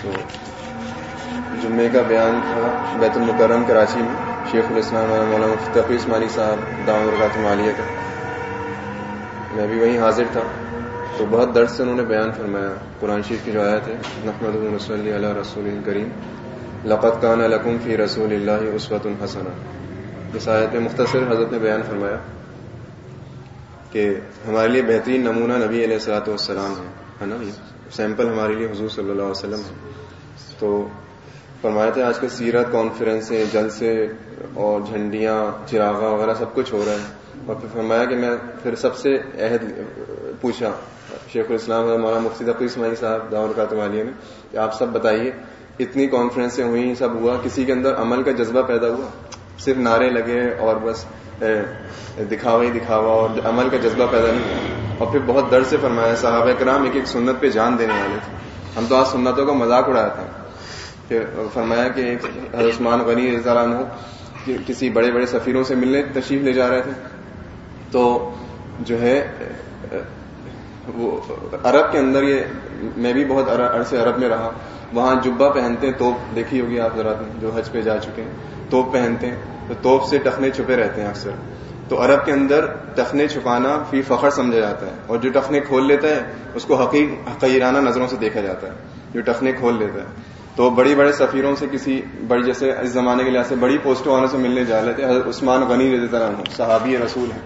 تو جمعے کا بیان تھا بیت المکرم کراچی میں، شیخ الاسلام مولانا مفتی تقی اسماعیلی صاحب دامت برکاتہم عالیہ کا، میں بھی وہیں حاضر تھا. تو بہت درد سے انہوں نے بیان فرمایا. قرآن شریف کی جو آیت ہے نحمدہ و نصلی علی رسول کریم لقد کان لکم فی رسول اللہ اسوۃ حسنہ، اس آیت میں مختصر حضرت نے بیان فرمایا کہ ہمارے لیے بہترین نمونہ نبی علیہ الصلوۃ والسلام ہے نا، سیمپل ہمارے لیے حضور صلی اللہ علیہ وسلم ہے. تو فرمایا تھا آج کل سیرت کانفرنسیں، جلسے اور جھنڈیاں چراغاں وغیرہ سب کچھ ہو رہا ہے. اور پھر فرمایا کہ میں پھر سب سے عہد پوچھا شیخ الاسلام مولانا مفتی تقی اسماعیلی صاحب دامت برکاتہم عالیہ نے کہ آپ سب بتائیے، اتنی کانفرنسیں ہوئیں، سب ہوا، کسی کے اندر عمل کا جذبہ پیدا ہوا؟ صرف نعرے لگے اور بس دکھاوا ہی دکھاوا اور عمل کا جذبہ پیدا نہیں ہوا. اور پھر بہت درد سے فرمایا صحابہ کرام ایک ایک سنت پہ جان دینے والے تھے، ہم تو آج سنتوں کا مذاق اڑایا تھا. پھر فرمایا کہ ایک حضرت عثمان غنی رضی اللہ عنہ کسی بڑے بڑے سفیروں سے ملنے تشریف لے جا رہے تھے، تو جو ہے وہ عرب کے اندر، یہ میں بھی بہت عرصے عرب میں رہا، وہاں جبہ پہنتے ہیں، توپ دیکھی ہوگی آپ حضرات نے جو حج پہ جا چکے ہیں، توپ پہنتے ہیں تو توپ سے ٹخنے چھپے رہتے ہیں اکثر. تو عرب کے اندر ٹخنے چھپانا فی فخر سمجھا جاتا ہے، اور جو ٹخنے کھول لیتا ہے اس کو حقیرانہ نظروں سے دیکھا جاتا ہے جو ٹخنے کھول لیتا ہے. تو بڑی بڑے سفیروں سے کسی بڑی، جیسے اس زمانے کے لحاظ سے بڑی پوسٹوں والوں سے ملنے جا رہے تھے، حضرت عثمان غنی رضی اللہ عنہ صحابی رسول ہیں.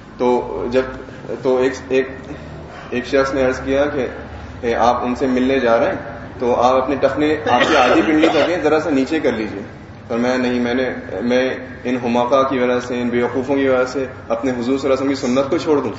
تو ایک شخص نے عرض کیا کہ آپ ان سے ملنے جا رہے ہیں تو آپ اپنے ٹخنے آپ کی آدھی پنڈلی تک ہیں ذرا سا نیچے کر لیجئے. پر میں نہیں، میں ان حماقہ کی وجہ سے، ان بیوقوفوں کی وجہ سے اپنے حضور صلی اللہ علیہ وسلم کی سنت کو چھوڑ دوں؟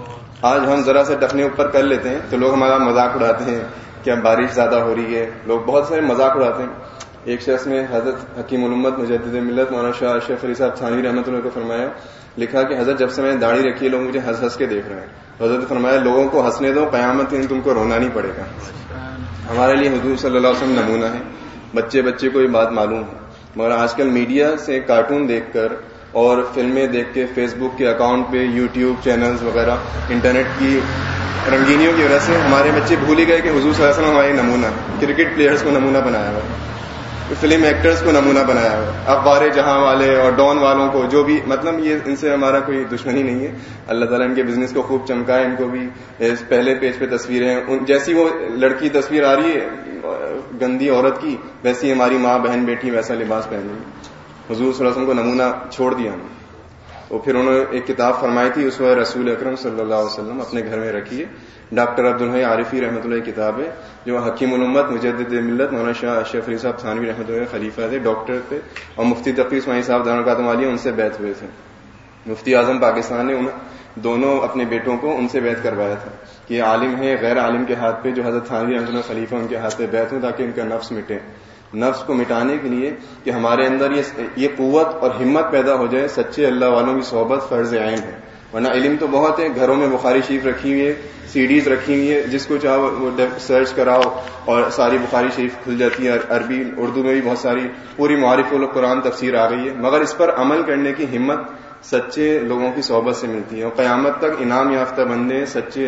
آج ہم ذرا سا ٹخنے اوپر کر لیتے ہیں تو لوگ ہمارا مذاق اڑاتے ہیں کہ بارش زیادہ ہو رہی ہے، لوگ بہت سارے مذاق اڑاتے ہیں. ایک شخص نے حضرت حکیم الامت مجدد ملت مولانا شاہ اشرف علی صاحب تھانوی رحمۃ اللہ کو فرمایا، لکھا کہ حضرت جب سے میں نے داڑھی رکھی ہے لوگ مجھے ہنس ہنس کے دیکھ رہے ہیں. حضرت فرمایا لوگوں کو ہنسنے دو، قیامت دن تم کو رونا نہیں پڑے گا. ہمارے لیے حضور صلی اللہ علیہ وسلم نمونہ ہے. بچے کو یہ بات معلوم ہے، مگر آج کل میڈیا سے کارٹون دیکھ کر اور فلمیں دیکھ کے فیس بک کے اکاؤنٹ پہ، یوٹیوب چینلز وغیرہ، انٹرنیٹ کی رنگینیوں کی وجہ سے ہمارے بچے بھول ہی گئے کہ حضور صلی اللہ علیہ وسلم ہمارے نمونہ. کرکٹ پلیئرز کو نمونہ بنایا ہوا ہے، فلم ایکٹرز کو نمونہ بنایا ہوا ہے، اخبار جہاں والے اور ڈان والوں کو، جو بھی مطلب یہ ان سے ہمارا کوئی دشمنی نہیں ہے. اللہ تعالیٰ ان کے بزنس کو خوب چمکائے. ان کو بھی پہلے پیج پہ تصویریں، جیسی وہ لڑکی تصویر آ رہی ہے گندی عورت کی، ویسی ہماری ماں بہن بیٹھی ویسا لباس پہن رہی ہے. حضور صلی اللہ علیہ وسلم کو نمونہ چھوڑ دیا ہم. اور پھر انہوں نے ایک کتاب فرمائی تھی اسوہ رسول اکرم صلی اللہ علیہ وسلم، اپنے گھر میں رکھیے. ڈاکٹر عبدالحی عارفی رحمۃ اللہ کی کتاب ہے، جو حکیم الامت مجدد ملت مولانا شاہ اشرف علی صاحب تھانوی رحمۃ اللہ خلیفہ تھے، ڈاکٹر تھے، اور مفتی تقی اسماعیلی صاحب دامت برکاتہم عالیہ ان سے بیعت ہوئے تھے. مفتی اعظم پاکستان نے دونوں اپنے بیٹوں کو ان سے بیعت کروایا تھا کہ یہ عالم ہے، غیر عالم کے ہاتھ پہ جو حضرت تھانوی رحمۃ اللہ خلیفہ ان کے ہاتھ پہ بیعت ہوں تاکہ ان کا نفس مٹے. نفس کو مٹانے کے لیے کہ ہمارے اندر یہ قوت اور ہمت پیدا ہو جائے. سچے اللہ والوں کی صحبت فرض عین ہے، ورنہ علم تو بہت ہے، گھروں میں بخاری شریف رکھی ہوئی ہے، CDs رکھی ہوئی ہے، جس کو چاہو وہ سرچ کراؤ اور ساری بخاری شریف کھل جاتی ہے. عربی اردو میں بھی بہت ساری پوری معارف القرآن تفسیر آ گئی ہے، مگر اس پر عمل کرنے کی ہمت سچے لوگوں کی صحبت سے ملتی ہے. اور قیامت تک انعام یافتہ بندے سچے،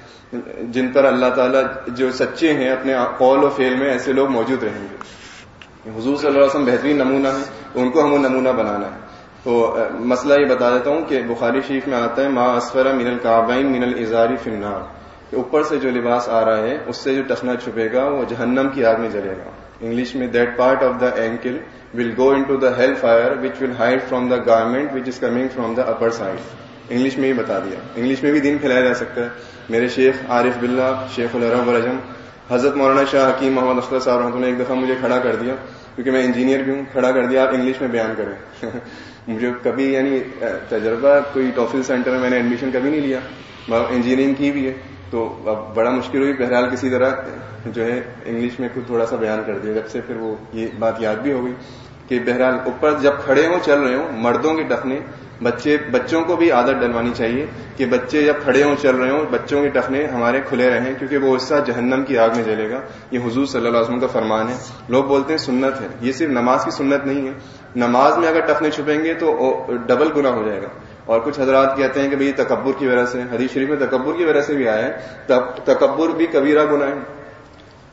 جن پر اللہ تعالیٰ جو سچے ہیں اپنے قول و فعل میں، ایسے لوگ موجود رہیں گے. حضور صلی اللہ علیہ وسلم بہترین نمونہ ہے، تو ان کو ہمیں نمونہ بنانا ہے. تو مسئلہ یہ بتا دیتا ہوں کہ بخاری شریف میں آتا ہے ما اسفر من الکعبین من الازار فی النار، کہ اوپر سے جو لباس آ رہا ہے اس سے جو ٹخنا چھپے گا وہ جہنم کی آگ میں جلے گا. انگلش میں that part of the ankle will go into the hell fire which will hide from the garment which is coming from the upper side. English میں ہی بتا دیا. انگلش میں بھی دین پھیلایا جا سکتا ہے. میرے شیخ عارف باللہ شیخ العرب والعجم حضرت مولانا شاہ حکیم محمد اختر صاحب رحمۃ اللہ ایک دفعہ مجھے کھڑا کر دیا، کیونکہ میں انجینئر بھی ہوں، کھڑا کر دیا آپ انگلش میں بیان کریں. مجھے کبھی یعنی تجربہ کوئی ٹافل سینٹر میں نے ایڈمیشن کبھی نہیں لیا، انجینئرنگ کی بھی ہے، تو اب بڑا مشکل ہوئی. بہرحال کسی طرح جو ہے انگلش میں خود تھوڑا سا بیان کر دیا. جب سے پھر وہ یہ بات یاد بھی ہو گئی کہ بہرحال اوپر جب کھڑے ہوں چل رہے ہوں مردوں کے ٹخنے، بچوں کو بھی عادت ڈلوانی چاہیے کہ بچے جب کھڑے ہوں چل رہے ہوں بچوں کے ٹخنے ہمارے کھلے رہیں، کیونکہ وہ حصہ جہنم کی آگ میں جلے گا. یہ حضور صلی اللہ علیہ وسلم کا فرمان ہے. لوگ بولتے ہیں سنت ہے، یہ صرف نماز کی سنت نہیں ہے. نماز میں اگر ٹخنے چھپیں گے تو ڈبل گناہ ہو جائے گا. اور کچھ حضرات کہتے ہیں کہ بھئی تکبر کی وجہ سے، حدیث شریف میں تکبر کی وجہ سے بھی آیا ہے، تکبر بھی کبیرہ گناہ ہے.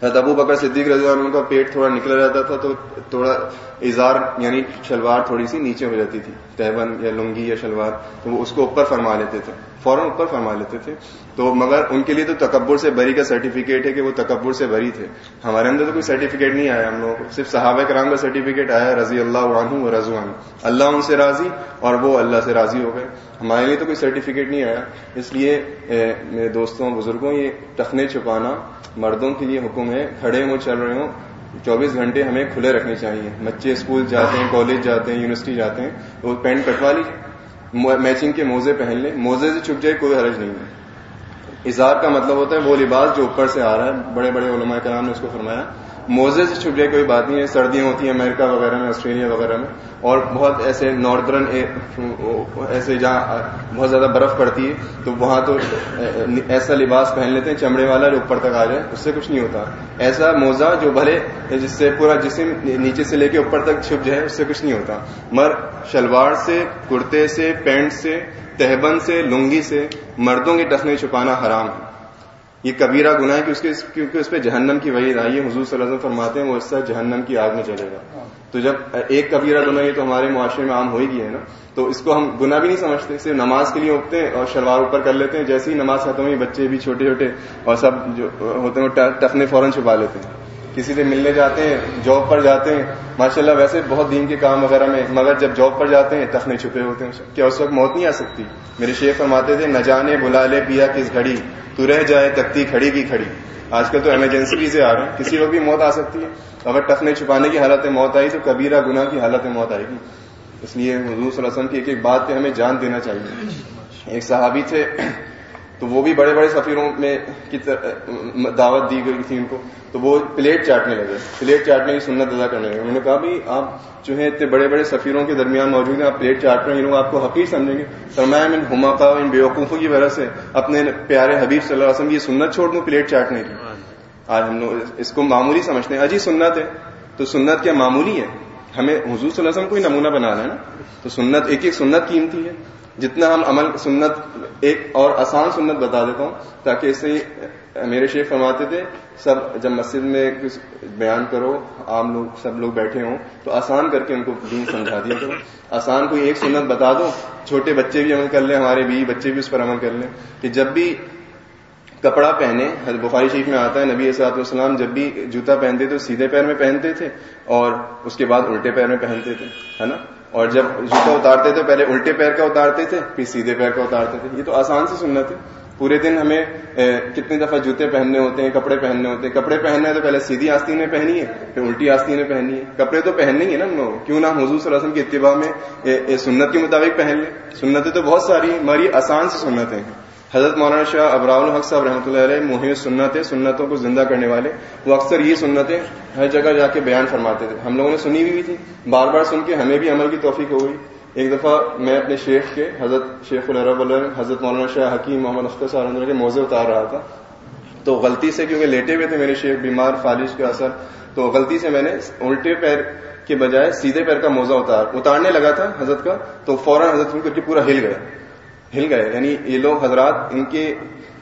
حضرت ابو بکر صدیق رضی اللہ عنہ کا پیٹ تھوڑا نکلا رہتا تھا تو تھوڑا ازار یعنی شلوار تھوڑی سی نیچے ہو جاتی تھی، تہبند یا لنگی یا شلوار، تو وہ اس کو اوپر فرما لیتے تھے، فوراً اوپر فرما لیتے تھے. تو مگر ان کے لیے تو تکبر سے بری کا سرٹیفکیٹ ہے کہ وہ تکبر سے بری تھے. ہمارے اندر تو کوئی سرٹیفکیٹ نہیں آیا ہم لوگوں کو، صرف صحابہ کرام کا سرٹیفکیٹ آیا رضی اللہ عنہ و رضوا عنہ، اللہ ان سے راضی اور وہ اللہ سے راضی ہو گئے. ہمارے لیے تو کوئی سرٹیفکیٹ نہیں آیا. اس لیے میرے دوستوں بزرگوں، یہ ٹخنے چھپانا مردوں کے لیے حکم ہے. کھڑے ہوں چل رہے ہوں 24 گھنٹے ہمیں کھلے رکھنے چاہیے. بچے اسکول جاتے ہیں، کالج جاتے ہیں، یونیورسٹی جاتے ہیں، تو پینٹ کٹوا لیجیے، میچنگ کے موزے پہن لیں، موزے سے چھپ جائے کوئی حرج نہیں ہے. ازار کا مطلب ہوتا ہے وہ لباس جو اوپر سے آ رہا ہے. بڑے بڑے علماء کرام نے اس کو فرمایا. موزے سے چھپ جائے کوئی بات نہیں ہے. سردیاں ہوتی ہیں امریکہ وغیرہ میں، آسٹریلیا وغیرہ میں، اور بہت ایسے ناردرن ایسے جہاں بہت زیادہ برف پڑتی ہے تو وہاں تو ایسا لباس پہن لیتے ہیں چمڑے والا جو اوپر تک آ جائے، اس سے کچھ نہیں ہوتا. ایسا موزہ جو بھلے جس سے پورا جسم نیچے سے لے کے اوپر تک چھپ جائے، اس سے کچھ نہیں ہوتا. مگر شلوار سے، کرتے سے، پینٹ سے، تہبند سے، لنگی سے مردوں کے ٹخنے چھپانا حرام ہے. یہ کبیرہ گناہ ہے کیونکہ اس پہ جہنم کی وعید آئی ہے. حضور صلی اللہ علیہ وسلم فرماتے ہیں وہ اس سے جہنم کی آگ میں چلے گا. تو جب ایک کبیرہ گناہ یہ تو ہمارے معاشرے میں عام ہو ہی گیا ہے نا، تو اس کو ہم گناہ بھی نہیں سمجھتے. صرف نماز کے لیے اٹھتے ہیں اور شلوار اوپر کر لیتے ہیں. جیسے ہی نماز ختم ہوئی بچے بھی چھوٹے چھوٹے اور سب جو ہوتے ہیں وہ ٹخنے فوراً چھپا لیتے ہیں. کسی سے ملنے جاتے ہیں، جاب پر جاتے ہیں، ماشاءاللہ ویسے بہت دین کے کام وغیرہ میں، مگر جب جاب پر جاتے ہیں ٹخنے چھپے ہوتے ہیں. کیا اس وقت موت نہیں آ سکتی؟ میرے شیخ فرماتے تھے نہ جانے بلا لے پیا کس گھڑی، تو رہ جائے تکتی کھڑی کی کھڑی. آج کل تو ایمرجنسی ویزے آ رہے ہیں، کسی وقت بھی موت آ سکتی ہے. اگر ٹخنے چھپانے کی حالت میں موت آئی تو کبیرہ گناہ کی حالت میں موت آئے گی. اس لیے حضور صلی اللہ علیہ وسلم کی ایک ایک بات پہ ہمیں جان دینا چاہیے. ایک صحابی تھے تو وہ بھی بڑے بڑے سفیروں میں کی دعوت دی گئی تھی ان کو، تو وہ پلیٹ چاٹنے لگے، پلیٹ چاٹنے کی سنت ادا کرنے لگے. انہوں نے کہا بھی آپ جو ہے اتنے بڑے بڑے سفیروں کے درمیان موجود ہیں، آپ پلیٹ چاٹ رہے ہیں، یہ لوگ آپ کو حقیر سمجھیں گے. فرمایا میں حماقہ ان بیوقوفوں کی وجہ سے اپنے پیارے حبیب صلی اللہ علیہ وسلم کی سنت چھوڑ دوں پلیٹ چاٹنے کی. آج ہم لوگ اس کو معمولی سمجھتے ہیں. اجی سنت ہے تو سنت کیا معمولی ہے؟ ہمیں حضور صلی اللہ علیہ وسلم کو ہی نمونہ بنانا ہے نا. تو سنت ایک ایک سنت قیمتی ہے. جتنا ہم عمل سنت، ایک اور آسان سنت بتا دیتا ہوں تاکہ اس سے میرے شیخ فرماتے تھے سب جب مسجد میں کچھ بیان کرو، عام لوگ سب لوگ بیٹھے ہوں تو آسان کر کے ان کو دین سمجھا دیا کرو. آسان کوئی ایک سنت بتا دو، چھوٹے بچے بھی عمل کر لیں، ہمارے بیوی بچے بھی اس پر عمل کر لیں کہ جب بھی کپڑا پہنے، بخاری شریف میں آتا ہے نبی صلی اللہ علیہ وسلم جب بھی جوتا پہنتے تو سیدھے پیر میں پہنتے تھے اور اس کے بعد الٹے پیر میں پہنتے تھے، ہے نا. اور جب جوتا اتارتے تو پہلے الٹے پیر کا اتارتے تھے پھر سیدھے پیر کا اتارتے تھے. یہ تو آسان سی سنت ہے. پورے دن ہمیں کتنی دفعہ جوتے پہننے ہوتے ہیں، کپڑے پہننے ہوتے ہیں. کپڑے پہننے ہیں تو پہلے سیدھی آستینیں پہنی ہے پھر الٹی آستینیں پہنی ہے. کپڑے تو پہننے ہی ہے نا ہم لوگ، کیوں نہ حضور صلی اللہ علیہ وسلم کی اتباع میں سنت کے مطابق پہن لیں. سنتیں تو بہت ساری ہیں، ہماری آسان سی سنتیں ہیں. حضرت مولانا شاہ ابرار الحق صاحب رحمۃ اللہ علیہ محی سنتیں، سنتوں کو زندہ کرنے والے، وہ اکثر یہ سنتیں ہر جگہ جا کے بیان فرماتے تھے. ہم لوگوں نے سنی بھی تھی، بار بار سن کے ہمیں بھی عمل کی توفیق ہو گئی. ایک دفعہ میں اپنے شیخ کے حضرت شیخ العرب حضرت مولانا شاہ حکیم محمد اختر صاحب کے موزے اتار رہا تھا، تو غلطی سے کیونکہ لیٹے ہوئے تھے میرے شیخ بیمار فالج کے اثر، تو غلطی سے میں نے الٹے پیر کے بجائے سیدھے پیر کا موزہ اتارنے لگا تھا حضرت کا، تو فوراً حضرت کر کے پورا ہل گئے. یعنی یہ لوگ حضرات ان کے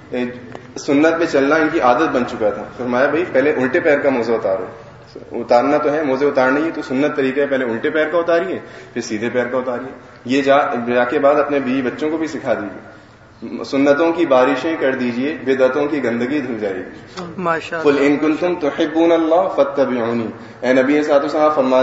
سنت پہ چلنا ان کی عادت بن چکا تھا. فرمایا بھائی پہلے الٹے پیر کا موزہ اتارو، اتارنا تو ہے، موزے اتارنے ہی تو سنت طریقہ ہے، پہلے الٹے پیر کا اتاریے پھر سیدھے پیر کا اتاریے. یہ جا کے بعد اپنے بیوی بچوں کو بھی سکھا دیجیے. سنتوں کی بارشیں کر دیجیے، بدعتوں کی گندگی دھل جائے گی. قل ان کنتم تحبون اللہ فاتبعونی، اے نبی صلی اللہ علیہ وسلم فرما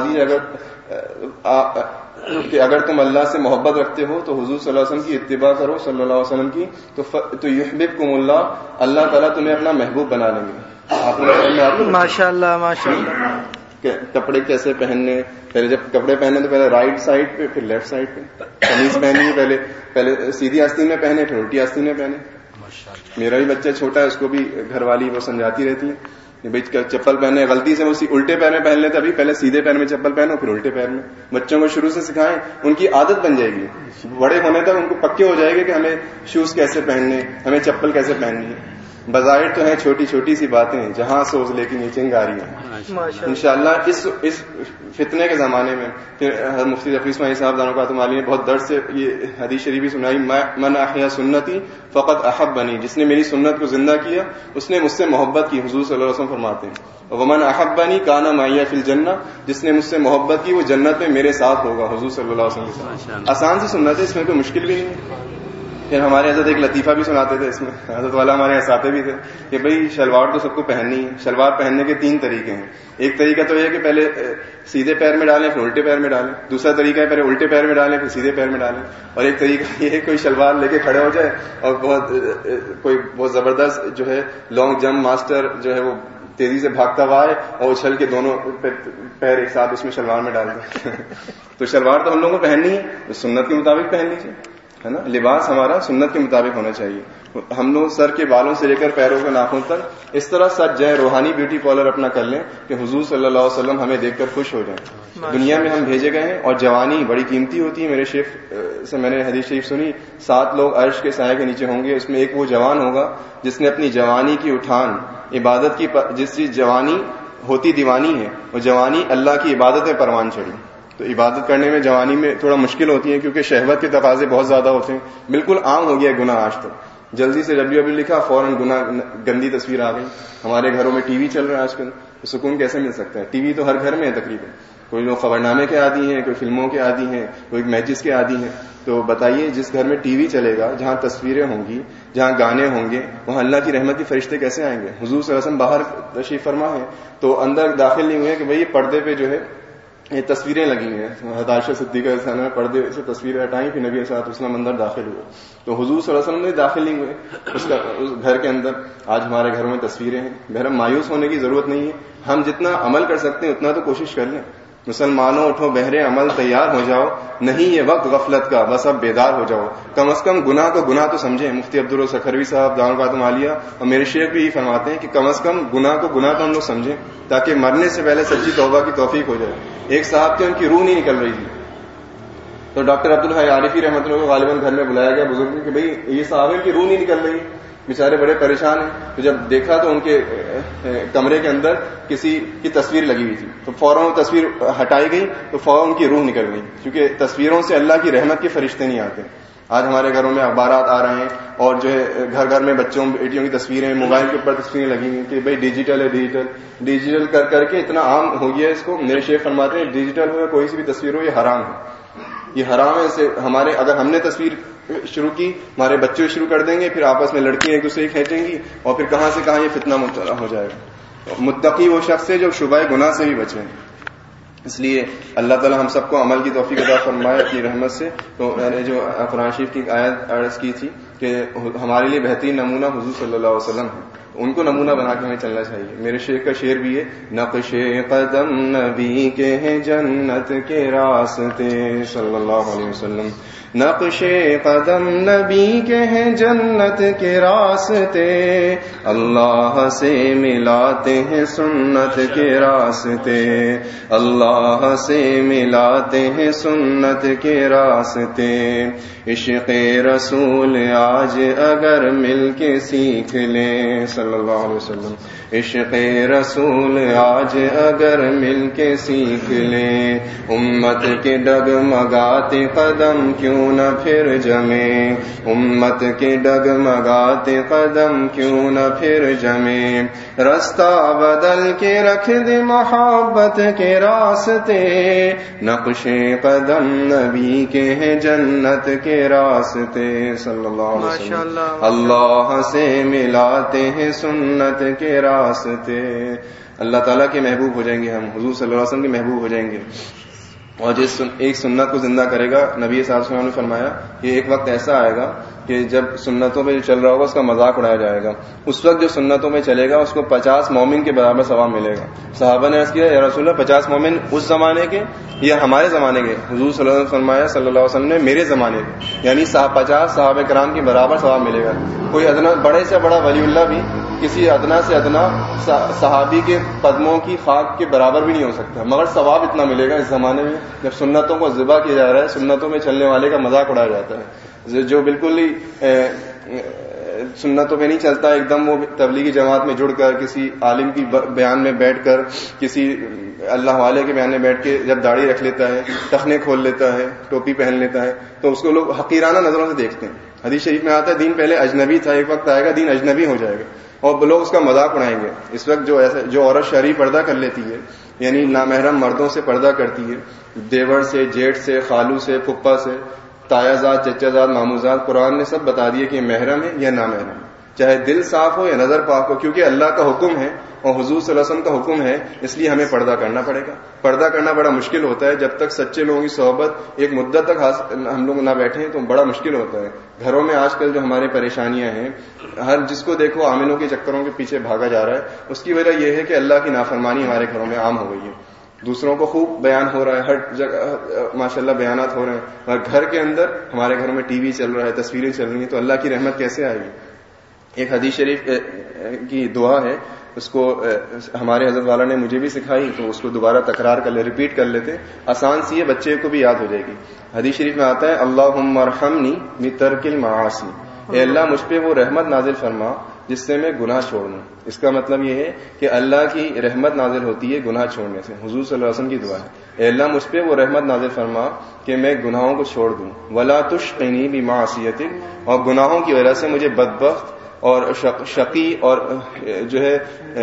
دیجیے کہ اگر تم اللہ سے محبت رکھتے ہو تو حضور صلی اللہ علیہ وسلم کی اتباع کرو، صلی اللہ علیہ وسلم کی، تو یحببکم اللہ، اللہ تعالیٰ تمہیں اپنا محبوب بنا لیں گے. ماشاء اللہ ماشاء اللہ. کپڑے کیسے پہننے، پہلے جب کپڑے پہنے تو پہلے رائٹ سائڈ پہ پھر لیفٹ سائڈ پہ. قمیض پہنی پہلے سیدھی آستین میں پہنے پھر الٹی آستین میں پہنے. میرا بھی بچہ چھوٹا ہے، اس کو بھی گھر والی وہ سمجھاتی رہتی ہے بھائی چپل پہنے، غلطی سے اسی الٹے پیر میں پہن لیتے، ابھی پہلے سیدھے پیر میں چپل پہنو پھر الٹے پیر میں. بچوں کو شروع سے سکھائیں، ان کی عادت بن جائے گی، بڑے ہونے تک ان کو پکے ہو جائے گا کہ ہمیں شوز کیسے پہننے، ہمیں چپل کیسے پہننی ہے. بظاہر تو ہیں چھوٹی چھوٹی سی باتیں جہاں سوز لیکن یہ چنگاری ہیں. انشاءاللہ اس فتنے کے زمانے میں پھر مفتی ظفر اسماعیل صاحب دانو قاتم علی نے بہت درد سے یہ حدیث شریفی سنائی, من احیا سنتی فقط احبنی, جس نے میری سنت کو زندہ کیا اس نے مجھ سے محبت کی. حضور صلی اللہ علیہ وسلم فرماتے ہیں ومن احبنی کان معی فی الجنہ, جس نے مجھ سے محبت کی وہ جنت میں میرے ساتھ ہوگا. حضور صلی اللہ علیہ وسلم آسان سی سنت ہے, اس میں کوئی مشکل بھی نہیں ہے. پھر ہمارے حضرت ایک لطیفہ بھی سناتے تھے, اس میں حضرت والا ہمارے اساتذہ بھی تھے کہ بھئی شلوار تو سب کو پہننی ہے. شلوار پہننے کے 3 طریقے ہیں. ایک طریقہ تو یہ ہے کہ پہلے سیدھے پیر میں ڈالیں پھر الٹے پیر میں ڈالیں. دوسرا طریقہ ہے پہلے الٹے پیر میں ڈالیں پھر سیدھے پیر میں ڈالیں. اور ایک طریقہ یہ ہے کوئی شلوار لے کے کھڑے ہو جائے اور بہت زبردست جو ہے لانگ جمپ ماسٹر جو ہے وہ تیزی سے بھاگتا ہوا ہے اور اچھل کے دونوں پیر ایک ساتھ اس میں شلوار میں ڈال دیں. تو شلوار تو ہم لوگوں کو پہننی ہے, سنت کے مطابق پہن لیجیے, ہے نا. لباس ہمارا سنت کے مطابق ہونا چاہیے. ہم لوگ سر کے بالوں سے لے کر پیروں کے ناخن تک اس طرح سج جائیں, روحانی بیوٹی پارلر اپنا کر لیں کہ حضور صلی اللہ علیہ وسلم ہمیں دیکھ کر خوش ہو جائیں. دنیا میں ہم بھیجے گئے ہیں اور جوانی بڑی قیمتی ہوتی ہے. میرے شیخ سے میں نے حدیث شریف سنی, 7 لوگ عرش کے سائے کے نیچے ہوں گے, اس میں ایک وہ جوان ہوگا جس نے اپنی جوانی کی اٹھان عبادت کی, جس کی جوانی ہوتی دیوانی ہے وہ جوانی اللہ کی عبادت میں پروان چڑھی. تو عبادت کرنے میں جوانی میں تھوڑا مشکل ہوتی ہے کیونکہ شہوت کے تقاضے بہت زیادہ ہوتے ہیں. بالکل عام ہو گیا ہے گناہ آج تک. جلدی سے ربیع الاول لکھا فوراً گناہ گندی تصویر آ گئی. ہمارے گھروں میں ٹی وی چل رہا ہے آج کل, تو سکون کیسے مل سکتا ہے؟ ٹی وی تو ہر گھر میں ہے تقریباً. کوئی لوگ خبرنامے کے عادی ہیں, کوئی فلموں کے عادی ہیں, کوئی میچز کے عادی ہیں. تو بتائیے جس گھر میں ٹی وی چلے گا, جہاں تصویریں ہوں گی, جہاں گانے ہوں گے, وہاں اللہ کی رحمت کے فرشتے کیسے آئیں گے؟ حضور صلی اللہ علیہ وسلم باہر تشریف فرما ہے تو اندر داخل نہیں ہوئے کہ بھئی یہ پردے پہ جو ہے یہ تصویریں لگی ہوئی ہیں. حضرت عائشہ صدیقہ نے پردے سے تصویریں ہٹائیں پھر نبی صلی اللہ علیہ وسلم اندر داخل ہوئے. تو حضور صلی اللہ علیہ وسلم نے داخل نہیں ہوئے اس گھر کے اندر. آج ہمارے گھروں میں تصویریں ہیں. بہرحال مایوس ہونے کی ضرورت نہیں ہے. ہم جتنا عمل کر سکتے ہیں اتنا تو کوشش کر لیں. مسلمانوں اٹھو بہرے عمل تیار ہو جاؤ, نہیں یہ وقت غفلت کا, بس اب بیدار ہو جاؤ. کم از کم گناہ کو گناہ تو سمجھیں. مفتی عبدالرؤف سکھروی صاحب دانو قاتم عالیہ اور میرے شیخ بھی یہ فرماتے ہیں کہ کم از کم گناہ کو گناہ تو ہم لوگ سمجھیں تاکہ مرنے سے پہلے سچی توبہ کی توفیق ہو جائے. ایک صاحب تھے ان کی روح نہیں نکل رہی تھی, تو ڈاکٹر عبدالحی عارفی رحمۃ اللہ کو غالباً گھر میں بلایا گیا بزرگ کہ بھئی یہ صاحب کی روح نہیں نکل رہی, بیچارے بڑے پریشان ہیں. تو جب دیکھا تو ان کے کمرے کے اندر کسی کی تصویر لگی ہوئی تھی, تو فوراً وہ تصویر ہٹائی گئی تو فوراً ان کی روح نکل گئی, کیونکہ تصویروں سے اللہ کی رحمت کے فرشتے نہیں آتے. آج ہمارے گھروں میں اخبارات آ رہے ہیں اور جو ہے گھر گھر میں بچوں بیٹیوں کی تصویریں, موبائل کے اوپر تصویریں لگی ہوئی کہ بھئی ڈیجیٹل ہے, ڈیجیٹل کر کر کے اتنا عام ہو گیا ہے اس کو. میرے شیخ فرماتے ہیں ڈیجیٹل ہو یا کوئی سی بھی تصویر ہو یہ حرام ہے. یہ حرام ہے. اسے ہمارے اگر ہم نے تصویر شروع کی ہمارے بچے شروع کر دیں گے, پھر آپس میں لڑکیاں ایک دوسرے کھینچیں گی اور پھر کہاں سے کہاں یہ فتنہ مبتلا ہو جائے گا. متقی وہ شخص ہے جو شبہ گناہ سے بھی بچے. اس لیے اللہ تعالی ہم سب کو عمل کی توفیق عطا فرمائے اپنی رحمت سے. تو میں نے جو قرآن شریف کی آیت عرض کی تھی کہ ہمارے لیے بہترین نمونہ حضور صلی اللہ علیہ وسلم ہے, ان کو نمونہ بنا کے ہمیں چلنا چاہیے. میرے شیخ کا شعر بھی ہے, نقش قدم نبی کے ہیں جنت کے راستے, صلی اللہ علیہ وسلم. نقش قدم نبی کے ہیں جنت کے راستے, اللہ سے ملاتے ہیں سنت کے راستے, اللہ سے ملاتے ہیں سنت کے راستے. عشق رسول آج اگر مل کے سیکھ لیں, صلی اللہ علیہ وسلم. عشق رسول آج اگر مل کے سیکھ لیں, امت کے ڈگمگاتے قدم کیوں نہ پھر جمیں, امت کے ڈگمگاتے قدم کیوں نہ پھر جمیں. رستہ بدل کے رکھ دے محبت کے راستے, نقش قدم نبی کے ہیں جنت کے راستے, صلی اللہ علیہ وسلم. اللہ سے ملاتے ہیں سنت کے راستے. اللہ تعالیٰ کے محبوب ہو جائیں گے ہم, حضور صلی اللہ علیہ وسلم کے محبوب ہو جائیں گے. اور جس ایک سنت کو زندہ کرے گا, نبی صلی اللہ علیہ وسلم نے فرمایا کہ ایک وقت ایسا آئے گا کہ جب سنتوں میں جو چل رہا ہوگا اس کا مذاق اڑایا جائے گا. اس وقت جو سنتوں میں چلے گا اس کو 50 مومن کے برابر ثواب ملے گا. صحابہ نے عرض کیا یا رسول اللہ 50 مومن اس زمانے کے یا ہمارے زمانے کے؟ حضور صلی اللہ علیہ وسلم فرمایا صلی اللہ علیہ وسلم نے میرے زمانے کے, یعنی 50 صحابہ کرام کے برابر ثواب ملے گا. کوئی ادنا بڑے سے بڑا ولی اللہ بھی کسی ادنا سے ادنا صحابی کے قدموں کی خاک کے برابر بھی نہیں ہو سکتا, مگر ثواب اتنا ملے گا اس زمانے میں جب سنتوں کو ذبح کیا جا رہا ہے, سنتوں میں چلنے والے کا مذاق اڑایا جاتا ہے. جو بالکل ہی سنتوں پہ نہیں چلتا، ایک دم وہ تبلیغی جماعت میں جڑ کر کسی عالم کی بیان میں بیٹھ کر، کسی اللہ والے کے بیان میں بیٹھ کے جب داڑھی رکھ لیتا ہے، ٹخنے کھول لیتا ہے، ٹوپی پہن لیتا ہے، تو اس کو لوگ حقیرانہ نظروں سے دیکھتے ہیں. حدیث شریف میں آتا ہے دین پہلے اجنبی تھا، ایک وقت آئے گا دین اجنبی ہو جائے گا اور لوگ اس کا مذاق اڑائیں گے. اس وقت جو عورت شرعی پردہ کر لیتی ہے، یعنی نامحرم مردوں سے پردہ کرتی ہے، دیور سے، جیٹھ سے، خالو سے، پھپھا سے، تایا زاد، چچا زاد، مامو زاد، قرآن نے سب بتا دیا کہ یہ محرم ہے یا نامحرم ہے، چاہے دل صاف ہو یا نظر پاک ہو، کیونکہ اللہ کا حکم ہے اور حضور صلی اللہ علیہ وسلم کا حکم ہے، اس لیے ہمیں پردہ کرنا پڑے گا. پردہ کرنا بڑا مشکل ہوتا ہے، جب تک سچے لوگوں کی صحبت ایک مدت تک ہم لوگ نہ بیٹھیں تو بڑا مشکل ہوتا ہے. گھروں میں آج کل جو ہمارے پریشانیاں ہیں، ہر جس کو دیکھو عاملوں کے چکروں کے پیچھے بھاگا جا رہا ہے. اس کی وجہ یہ ہے کہ اللہ کی نافرمانی ہمارے گھروں میں عام ہو گئی ہے. دوسروں کو خوب بیان ہو رہا ہے، ہر جگہ ماشاءاللہ بیانات ہو رہے ہیں، اور گھر کے اندر ہمارے گھروں میں ٹی وی چل رہا ہے، تصویریں چل رہی ہیں، تو اللہ کی رحمت کیسے آئے گی؟ ایک حدیث شریف کی دعا ہے، اس کو ہمارے حضرت والا نے مجھے بھی سکھائی، تو اس کو دوبارہ تکرار کر لے، ریپیٹ کر لیتے، آسان سی ہے، بچے کو بھی یاد ہو جائے گی. حدیث شریف میں آتا ہے اللہم ارحمنی بترک المعاصی، اے اللہ مجھ پہ وہ رحمت نازل فرما جس سے میں گناہ چھوڑ دوں. اس کا مطلب یہ ہے کہ اللہ کی رحمت نازل ہوتی ہے گناہ چھوڑنے سے. حضور صلی اللہ علیہ وسلم کی دعا ہے، اے اللہ مجھ پہ وہ رحمت نازل فرما کہ میں گناہوں کو چھوڑ دوں. ولا تشقنی بمعصیتک، اور گناہوں کی وجہ سے مجھے بدبخت اور شقی اور جو ہے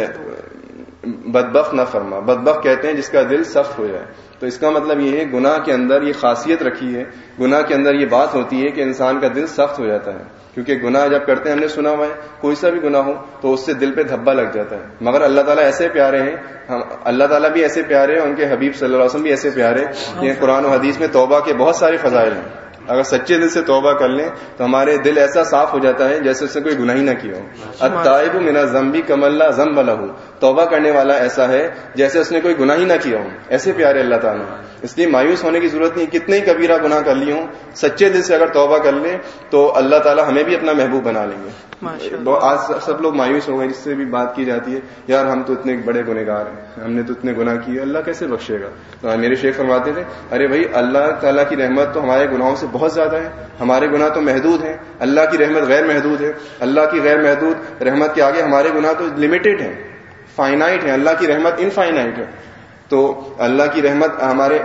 بدبخت نہ فرما. بدبخت کہتے ہیں جس کا دل سخت ہو جائے. تو اس کا مطلب یہ ہے گناہ کے اندر یہ خاصیت رکھی ہے، گناہ کے اندر یہ بات ہوتی ہے کہ انسان کا دل سخت ہو جاتا ہے. کیونکہ گناہ جب کرتے ہیں، ہم نے سنا ہوا ہے کوئی سا بھی گناہ ہو تو اس سے دل پہ دھبا لگ جاتا ہے. مگر اللہ تعالیٰ ایسے پیارے ہیں، اللہ تعالیٰ بھی ایسے پیارے ہیں، ان کے حبیب صلی اللہ علیہ وسلم بھی ایسے پیارے کہ قرآن و حدیث میں توبہ کے بہت سارے فضائل ہیں. اگر سچے دل سے توبہ کر لیں تو ہمارے دل ایسا صاف ہو جاتا ہے جیسے اس نے کوئی گناہ ہی نہ کیا ہو. التائب من الذنب کمن لا ذنب لہ، توبہ کرنے والا ایسا ہے جیسے اس نے کوئی گناہ ہی نہ کیا ہو. ایسے پیارے اللہ تعالیٰ. اس لیے مایوس ہونے کی ضرورت نہیں. کتنے ہی کبیرہ گناہ کر لی ہوں، سچے دل سے اگر توبہ کر لیں تو اللہ تعالیٰ ہمیں بھی اپنا محبوب بنا لیں گے. آج سب لوگ مایوس ہو گئے، جس سے بھی بات کی جاتی ہے یار ہم تو اتنے بڑے گنہگار ہیں، ہم نے تو اتنے گناہ کیے، اللہ کیسے بخشے گا؟ تو میرے شیخ فرماتے تھے ارے بھائی اللہ تعالیٰ کی رحمت تو ہمارے گناہوں سے بہت زیادہ ہے. ہمارے گناہ تو محدود ہیں، اللہ کی رحمت غیر محدود ہے. اللہ کی غیر محدود رحمت کے آگے ہمارے گناہ تو لمیٹڈ ہیں، فائنائٹ ہیں. اللہ کی رحمت انفائنائٹ ہے. تو اللہ کی رحمت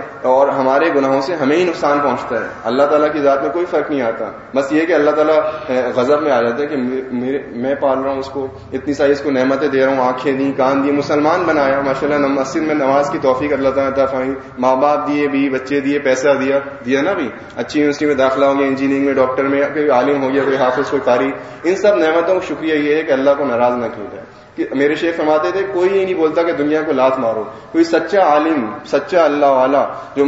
ہمارے گناہوں سے ہمیں ہی نقصان پہنچتا ہے. اللہ تعالیٰ کی ذات میں کوئی فرق نہیں آتا. بس یہ کہ اللہ تعالیٰ غضب میں آ جاتا ہے کہ میں پال رہا ہوں اس کو، اتنی ساری اس کو نعمتیں دے رہا ہوں، آنکھیں دی، کان دیے، مسلمان بنایا، ماشاءاللہ مسجد میں نماز کی توفیق اللہ تعالیٰ عطا فرمائی، ماں باپ دیے، بھی بچے دیے، پیسہ دیا نا بھی، اچھی یونیورسٹی میں داخلہ ہو گیا، انجینئرنگ میں، ڈاکٹر میں، کوئی عالم ہو گیا، کوئی حافظ، کوئی قاری. ان سب نعمتوں کا شکریہ یہ ہے کہ اللہ کو ناراض نہ کیا جائے. میرے شیخ فرماتے تھے کوئی یہ نہیں بولتا کہ دنیا کو لات مارو. کوئی سچا عالم، سچا اللہ والا جو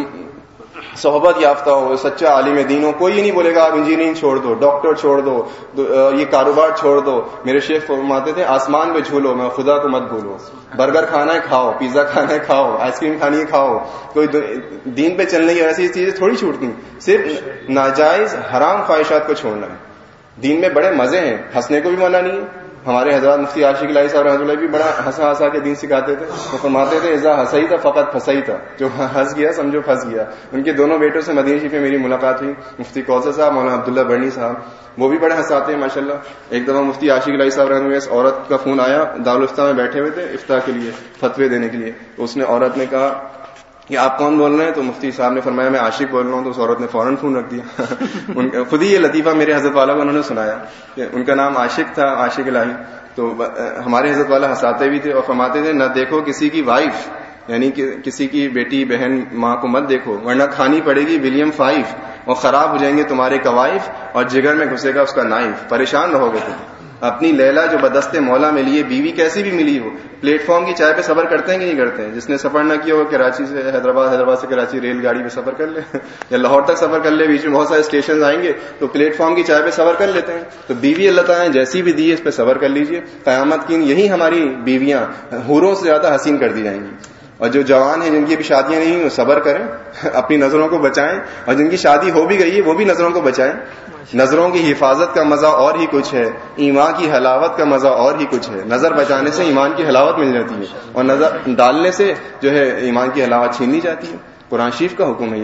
صحبت یافتہ ہو، سچا عالم دین ہو، کوئی یہ نہیں بولے گا آپ انجینئرنگ چھوڑ دو، ڈاکٹر چھوڑ دو، یہ کاروبار چھوڑ دو. میرے شیخ فرماتے تھے آسمان پہ جھولو میں خدا کو مت بھولو. برگر کھانا ہے کھاؤ، پیزا کھانا ہے کھاؤ، آئس کریم کھانی ہے کھاؤ. کوئی دین پہ چلنے کی ایسی چیزیں تھوڑی چھوٹتی، صرف ناجائز حرام خواہشات کو چھوڑنا ہے. دین میں بڑے مزے ہیں، ہنسنے کو بھی منع نہیں ہے. ہمارے حضرات مفتی عاشق الہی صاحب رحمۃ اللہ بھی بڑا ہنسا کے دین سکھاتے تھے. وہ فرماتے تھے اذا ہنسی تھا فقط پھنسائی تھا، جو ہنس گیا سمجھو پھنس گیا. ان کے دونوں بیٹوں سے مدینہ شریف میں میری ملاقات ہوئی، مفتی کوثر صاحب، مولانا عبداللہ برنی صاحب. وہ بھی بڑے ہنساتے ہیں ماشاءاللہ. ایک دفعہ مفتی عاشق الہی صاحب رحمۃ اللہ اس عورت کا فون آیا، دارالفتہ میں بیٹھے ہوئے تھے افتاء کے لیے، فتوے دینے کے لیے. تو اس نے عورت نے کہا کہ آپ کون بول رہے ہیں؟ تو مفتی صاحب نے فرمایا میں عاشق بول رہا ہوں. تو اس عورت نے فوراً فون رکھ دیا. خود ہی یہ لطیفہ میرے حضرت والا کو انہوں نے سنایا کہ ان کا نام عاشق تھا، عاشق الہی. تو ہمارے حضرت والا ہنساتے بھی تھے اور فرماتے تھے نہ دیکھو کسی کی وائف، یعنی کہ کسی کی بیٹی بہن ماں کو مت دیکھو، ورنہ کھانی پڑے گی ولیم 5 اور خراب ہو جائیں گے تمہارے کوائف اور جگر میں گھسے گا اس کا نائف. پریشان رہو گے تم. اپنی لیلا جو بدست مولا ملی ہے، بیوی کیسی بھی ملی ہو، پلیٹ فارم کی چائے پہ سفر کرتے ہیں کہ نہیں کرتے ہیں؟ جس نے سفر نہ کیا ہو کراچی سے حیدرآباد، حیدرآباد سے کراچی ریل گاڑی پہ سفر کر لے یا لاہور تک سفر کر لے، بیچ میں بہت سارے اسٹیشن آئیں گے تو پلیٹ فارم کی چائے پہ سفر کر لیتے ہیں. تو بیوی اللہ تعالیٰ نے جیسی بھی دی ہے اس پہ صبر کر لیجئے. قیامت کی یہی ہماری بیویاں حوروں سے زیادہ حسین کر دی جائیں گی. اور جو جوان ہیں جن کی بھی شادیاں نہیں ہیں وہ صبر کریں، اپنی نظروں کو بچائیں، اور جن کی شادی ہو بھی گئی ہے وہ بھی نظروں کو بچائیں. نظروں کی حفاظت کا مزہ اور ہی کچھ ہے، ایمان کی حلاوت کا مزہ اور ہی کچھ ہے. نظر بچانے سے ایمان کی حلاوت مل جاتی ہے اور نظر ڈالنے سے جو ہے ایمان کی حلاوت چھین لی جاتی ہے. قرآن شریف کا حکم ہے یہ بھی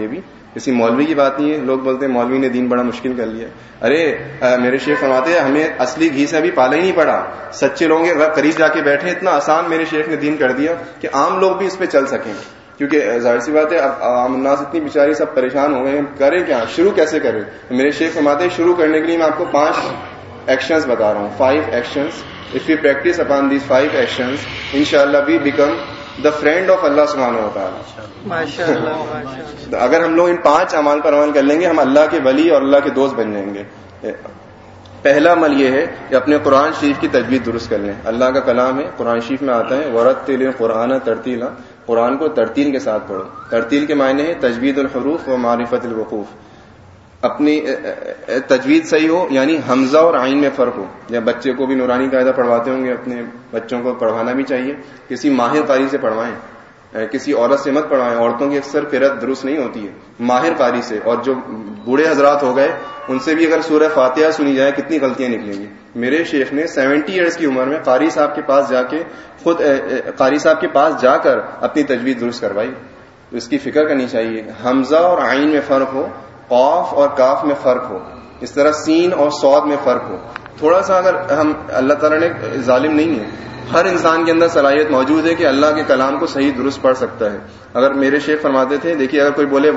کسی مولوی کی بات نہیں ہے. لوگ بولتے ہیں مولوی نے دین بڑا مشکل کر لیا. ارے میرے شیخ فرماتے ہیں ہمیں اصلی گھی سے ابھی پالا ہی نہیں پڑا. سچے لوگوں کے اگر قریب جا کے بیٹھے اتنا آسان میرے شیخ نے دین کر دیا کہ عام لوگ بھی اس پہ چل سکیں. کیونکہ ظاہر سی بات ہے اب عام الناس اتنی بیچاری سب پریشان ہو گئے ہیں, کریں کیا, شروع کیسے کریں. میرے شیخ فرماتے ہیں شروع کرنے کے لیے میں آپ کو 5 ایکشنز بتا رہا ہوں. 5 actions. If we practice upon these 5 actions, inshallah we become the friend of Allah subhanahu wa ta'ala. ماشاءاللہ. اگر ہم لوگ ان 5 اعمال پر عمل کر لیں گے ہم اللہ کے ولی اور اللہ کے دوست بن جائیں گے. پہلا عمل یہ ہے کہ اپنے قرآن شریف کی تجوید درست کر لیں. اللہ کا کلام ہے, قرآن شریف میں آتا ہے وَرَتِّلِ الْقُرْآنَ تَرْتِيلًا, قرآن کو ترتیل کے ساتھ پڑھو. ترتیل کے معنی ہے تجوید الحروف و معرفت الوقوف. اپنی تجوید صحیح ہو, یعنی حمزہ اور عین میں فرق ہو. یا بچے کو بھی نورانی قاعدہ پڑھواتے ہوں گے, اپنے بچوں کو پڑھوانا بھی چاہیے. کسی ماہر قاری سے پڑھوائیں, کسی عورت سے مت پڑھوائیں. عورتوں کی اکثر قرأت درست نہیں ہوتی ہے. ماہر قاری سے, اور جو بوڑھے حضرات ہو گئے ان سے بھی اگر سورہ فاتحہ سنی جائے کتنی غلطیاں نکلیں گی. میرے شیخ نے 70 ایئرز کی عمر میں قاری صاحب کے پاس جا کے خود قاری صاحب کے پاس جا کر اپنی تجوید درست کروائی. تو اس کی فکر کرنی چاہیے. حمزہ اور عین میں فرق ہو, قاف اور کاف میں فرق ہو, اس طرح سین اور صاد میں فرق ہو. تھوڑا سا اگر ہم, اللہ تعالیٰ نے ظالم نہیں ہے, ہر انسان کے اندر صلاحیت موجود ہے کہ اللہ کے کلام کو صحیح درست پڑھ سکتا ہے. اگر میرے شیخ فرماتے تھے, دیکھیے اگر کوئی بولے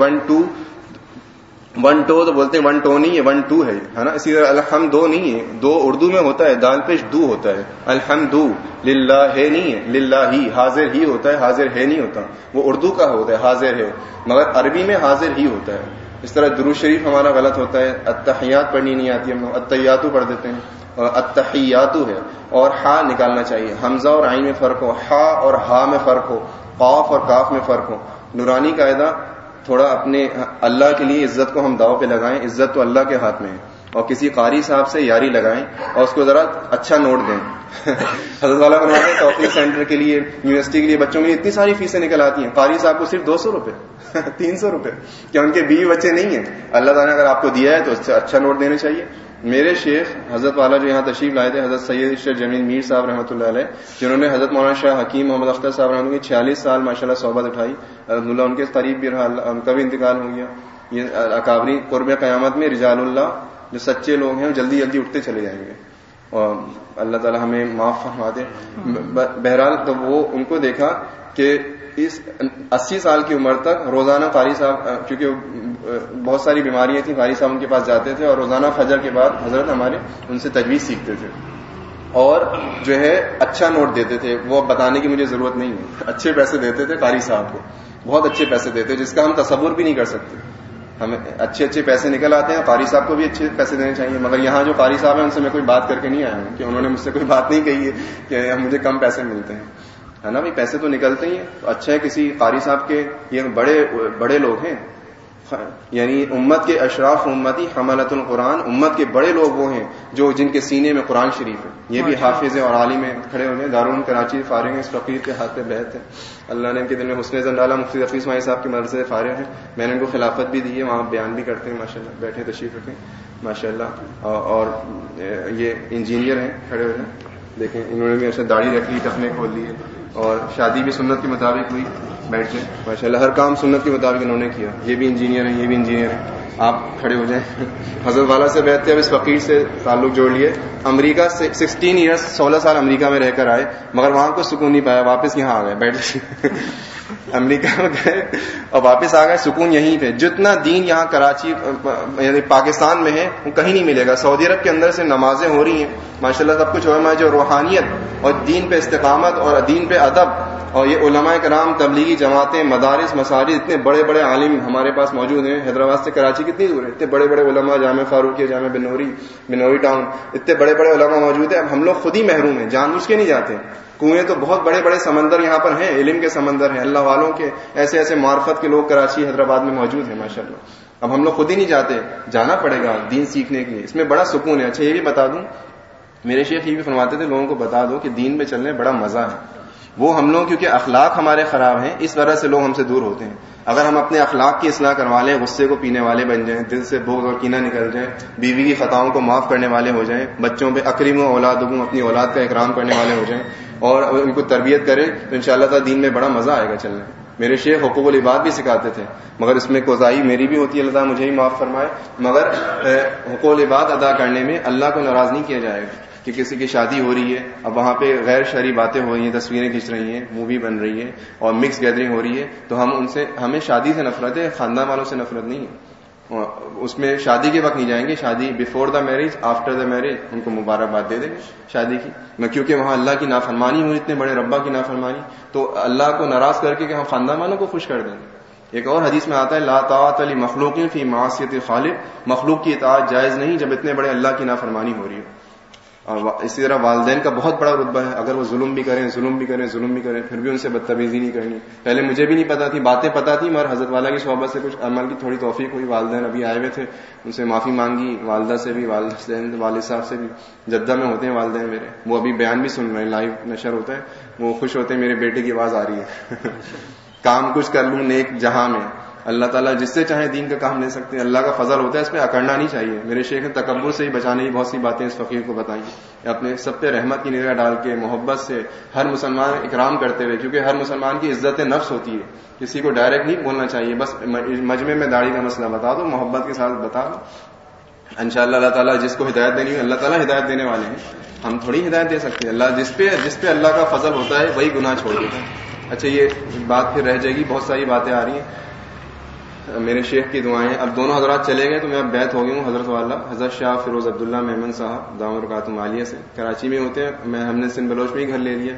1 ٹو تو بولتے ہیں 1 ٹو نہیں ہے 1 2 ہے نا. اسی طرح الحمد 2 نہیں ہے, 2 اردو میں ہوتا ہے, دال پیش دو ہوتا ہے. الحمد للہ ہے نہیں ہے, للہ ہی, حاضر ہی ہوتا ہے, حاضر ہے نہیں ہوتا. وہ اردو کا ہوتا ہے حاضر ہے, مگر عربی میں حاضر ہی ہوتا ہے. اس طرح درود شریف ہمارا غلط ہوتا ہے, التحیات پڑھنی نہیں آتی, ہم لوگ التحیاتو پڑھ دیتے ہیں, اور التحیاتو ہے. اور ہا نکالنا چاہیے. حمزہ اور عین میں فرق ہو, ہا اور ہا میں فرق ہو, قاف اور کاف میں فرق ہو. نورانی قاعدہ تھوڑا اپنے اللہ کے لیے عزت کو ہم داؤ پہ لگائیں. عزت تو اللہ کے ہاتھ میں ہے. اور کسی قاری صاحب سے یاری لگائیں اور اس کو ذرا اچھا نوٹ دیں. حضرت والا بناتے ہیں توفیق سینٹر کے لیے, یونیورسٹی کے لیے بچوں میں اتنی ساری فیسیں نکل آتی ہیں, قاری صاحب کو صرف 200 روپے 300 روپے. کیا ان کے بیوی بچے نہیں ہیں؟ اللہ تعالیٰ نے اگر آپ کو دیا ہے تو اس سے اچھا نوٹ دینا چاہیے. میرے شیخ حضرت والا جو یہاں تشریف لائے تھے, حضرت سید اشرف جمیل میر صاحب رحمۃ اللہ علیہ, جنہوں نے حضرت مولانا شاہ حکیم محمد اختر صاحب رحمۃ اللہ کی 46 سال ماشاءاللہ صحبت اٹھائی. اللہ ان کے قریب بھی رہا, ان کا بھی انتقال ہو گیا. یہ اکابری قرب قیامت میں رجال اللہ جو سچے لوگ ہیں جلدی جلدی اٹھتے چلے جائیں گے, اور اللہ تعالی ہمیں معاف فرما دے. بہرحال تو وہ ان کو دیکھا کہ اس 80 سال کی عمر تک روزانہ قاری صاحب, کیونکہ بہت ساری بیماریاں تھیں, قاری صاحب ان کے پاس جاتے تھے اور روزانہ فجر کے بعد حضرت ہمارے ان سے تجوید سیکھتے تھے, اور جو ہے اچھا نوٹ دیتے تھے. وہ بتانے کی مجھے ضرورت نہیں ہے, اچھے پیسے دیتے تھے قاری صاحب کو, بہت اچھے پیسے دیتے, جس کا ہم تصور بھی نہیں کر سکتے. ہمیں اچھے پیسے نکل آتے ہیں. قاری صاحب کو بھی اچھے پیسے دینے چاہیے, مگر یہاں جو قاری صاحب ہیں ان سے میں کوئی بات کر کے نہیں آیا ہوں کہ انہوں نے مجھ سے کوئی بات نہیں کہی ہے کہ مجھے کم پیسے ملتے ہیں, ہے نا بھائی. پیسے تو نکلتے ہی ہیں. اچھا ہے کسی قاری صاحب کے, یہ بڑے لوگ ہیں, یعنی امت کے اشراف امتی حملۃ القرآن, امت کے بڑے لوگ وہ ہیں جو جن کے سینے میں قرآن شریف ہے. یہ بھی حافظ اور عالم کھڑے ہوئے ہیں. دارالعلوم کراچی فارغ ہیں, اس فقیر کے ہاتھ پہ بیعت ہے. اللہ نے ان کے دل میں حسن زن ڈالا. مفتی رفیع اسماعیل صاحب کے مدرسے سے فارغ ہیں, میں نے ان کو خلافت بھی دی ہے, وہاں بیان بھی کرتے ہیں ماشاءاللہ. بیٹھے تشریف رکھیں ماشاءاللہ. اور یہ انجینئر ہیں کھڑے ہوئے ہیں, دیکھیں انہوں نے بھی ایسے داڑھی رکھ لی, ٹخنے کھول لیے, اور شادی بھی سنت کے مطابق ہوئی. بیٹھ جائیں ماشاءاللہ, ہر کام سنت کے مطابق انہوں نے کیا. یہ بھی انجینئر ہیں, یہ بھی انجینئر ہیں. آپ کھڑے ہو جائیں. حضرت والا سے بیعت تھے, اب اس فقیر سے تعلق جوڑ لیے. امریکہ 16 ایئرس 16 سال امریکہ میں رہ کر آئے, مگر وہاں کو سکون نہیں پایا, واپس یہاں آ گئے. بیٹھ امریکہ میں گئے اور واپس آ گئے. سکون یہیں پہ. جتنا دین یہاں کراچی یعنی پاکستان میں ہے وہ کہیں نہیں ملے گا. سعودی عرب کے اندر سے نمازیں ہو رہی ہیں ماشاءاللہ, سب کچھ ہو رہا ہے. جو روحانیت اور دین پہ استقامت اور دین پہ ادب, اور یہ علماء کرام, تبلیغی جماعتیں, مدارس, مساجد, اتنے بڑے بڑے عالم ہمارے پاس موجود ہیں. حیدرآباد سے کراچی کتنی دور ہے, اتنے بڑے بڑے علماء, جامع فاروقیہ, جامع بنوری ٹاؤن, اتنے بڑے بڑے علماء موجود ہیں. اب ہم لوگ خود ہی محروم ہیں, جان بوجھ کے نہیں جاتے. کنویں تو بہت بڑے بڑے سمندر یہاں پر ہیں, علم کے سمندر ہیں, اللہ والوں کے ایسے ایسے معرفت کے لوگ کراچی حیدرآباد میں موجود ہیں ماشاءاللہ. اب ہم لوگ خود ہی نہیں جاتے, جانا پڑے گا دین سیکھنے کے لیے. اس میں بڑا سکون ہے. اچھا یہ بھی بتا دوں, میرے شیخ یہ بھی فرماتے تھے لوگوں کو بتا دو کہ دین میں چلنے بڑا مزہ ہے. وہ ہم لوگ کیونکہ اخلاق ہمارے خراب ہیں, اس وجہ سے لوگ ہم سے دور ہوتے ہیں. اگر ہم اپنے اخلاق کی اصلاح کروا لیں, غصے کو پینے والے بن جائیں, دل سے بغض اور کینہ نکل جائیں, بیوی کی خطاؤں کو معاف کرنے والے ہو جائیں, بچوں پہ اکرموا اولادکم, اپنی اولاد کا اکرام کرنے والے ہو جائیں, اور ان کو تربیت کریں, تو انشاءاللہ تعالی دین میں بڑا مزہ آئے گا چلنے. میرے شیخ حقوق العباد بھی سکھاتے تھے، مگر اس میں کوتاہی میری بھی ہوتی ہے، اللہ تعالیٰ مجھے ہی معاف فرمائے، مگر حقوق العباد ادا کرنے میں اللہ کو ناراض نہیں کیا جائے گا کہ کسی کی شادی ہو رہی ہے، اب وہاں پہ غیر شرعی باتیں ہو رہی ہیں، تصویریں کھینچ رہی ہیں، مووی بن رہی ہے اور مکس گیدرنگ ہو رہی ہے، تو ہمیں شادی سے نفرت ہے، خاندان والوں سے نفرت نہیں ہے. اس میں شادی کے وقت نہیں جائیں گے، شادی before the marriage, after the marriage ان کو مبارکباد دے دیں گے شادی کی، کیونکہ وہاں اللہ کی نافرمانی ہوئی، اتنے بڑے ربا کی نافرمانی، تو اللہ کو ناراض کر کے کہ ہم خاندان والوں کو خوش کر دیں گے. ایک اور حدیث میں آتا ہے لا طاعت لمخلوق فی معصیت الخالق، مخلوق کی اطاعت جائز نہیں جب اتنے بڑے اللہ کی نافرمانی ہو رہی ہو. اور اسی طرح والدین کا بہت بڑا رتبہ ہے، اگر وہ ظلم بھی کریں پھر بھی ان سے بدتمیزی نہیں کرنی. پہلے مجھے بھی نہیں پتا تھی، باتیں پتا تھی، مگر حضرت والا کی صحبت سے کچھ عمل کی تھوڑی توفیق ہوئی. والدین ابھی آئے ہوئے تھے، ان سے معافی مانگی، والدہ سے بھی، والد صاحب سے بھی. جدہ میں ہوتے ہیں والدین میرے، وہ ابھی بیان بھی سن رہے ہیں، لائیو نشر ہوتا ہے، وہ خوش ہوتے ہیں میرے بیٹے کی آواز آ رہی ہے. کام کچھ کر لوں نیک جہاں میں، اللہ تعالیٰ جس سے چاہے دین کا کام لے سکتے ہیں، اللہ کا فضل ہوتا ہے، اس پہ اکڑنا نہیں چاہیے. میرے شیخ نے تکبر سے ہی بچانے کی بہت سی باتیں اس فقیر کو بتائیں، اپنے سب پہ رحمت کی نگاہ ڈال کے محبت سے ہر مسلمان اکرام کرتے ہوئے، کیونکہ ہر مسلمان کی عزت نفس ہوتی ہے، کسی کو ڈائریکٹ نہیں بولنا چاہیے، بس مجمع میں داڑھی کا مسئلہ بتا دو، محبت کے ساتھ بتا دو، انشاءاللہ اللہ تعالیٰ جس کو ہدایت دینی ہے اللہ تعالیٰ ہدایت دینے والے ہیں، ہم تھوڑی ہدایت دے سکتے ہیں. اللہ جس پہ اللہ کا فضل ہوتا ہے وہی گناہ چھوڑ دیتا ہے. اچھا یہ بات پھر رہ جائے گی، بہت ساری باتیں آ رہی ہیں. میرے شیخ کی دعائیں، اب دونوں حضرات چلے گئے تو میں اب بیعت ہو گئی ہوں حضرت والا حضرت شاہ فیروز عبداللہ میمن صاحب دامت برکاتہم عالیہ سے، کراچی میں ہوتے ہیں، ہم نے سندھ بلوچ میں ہی گھر لے لیا،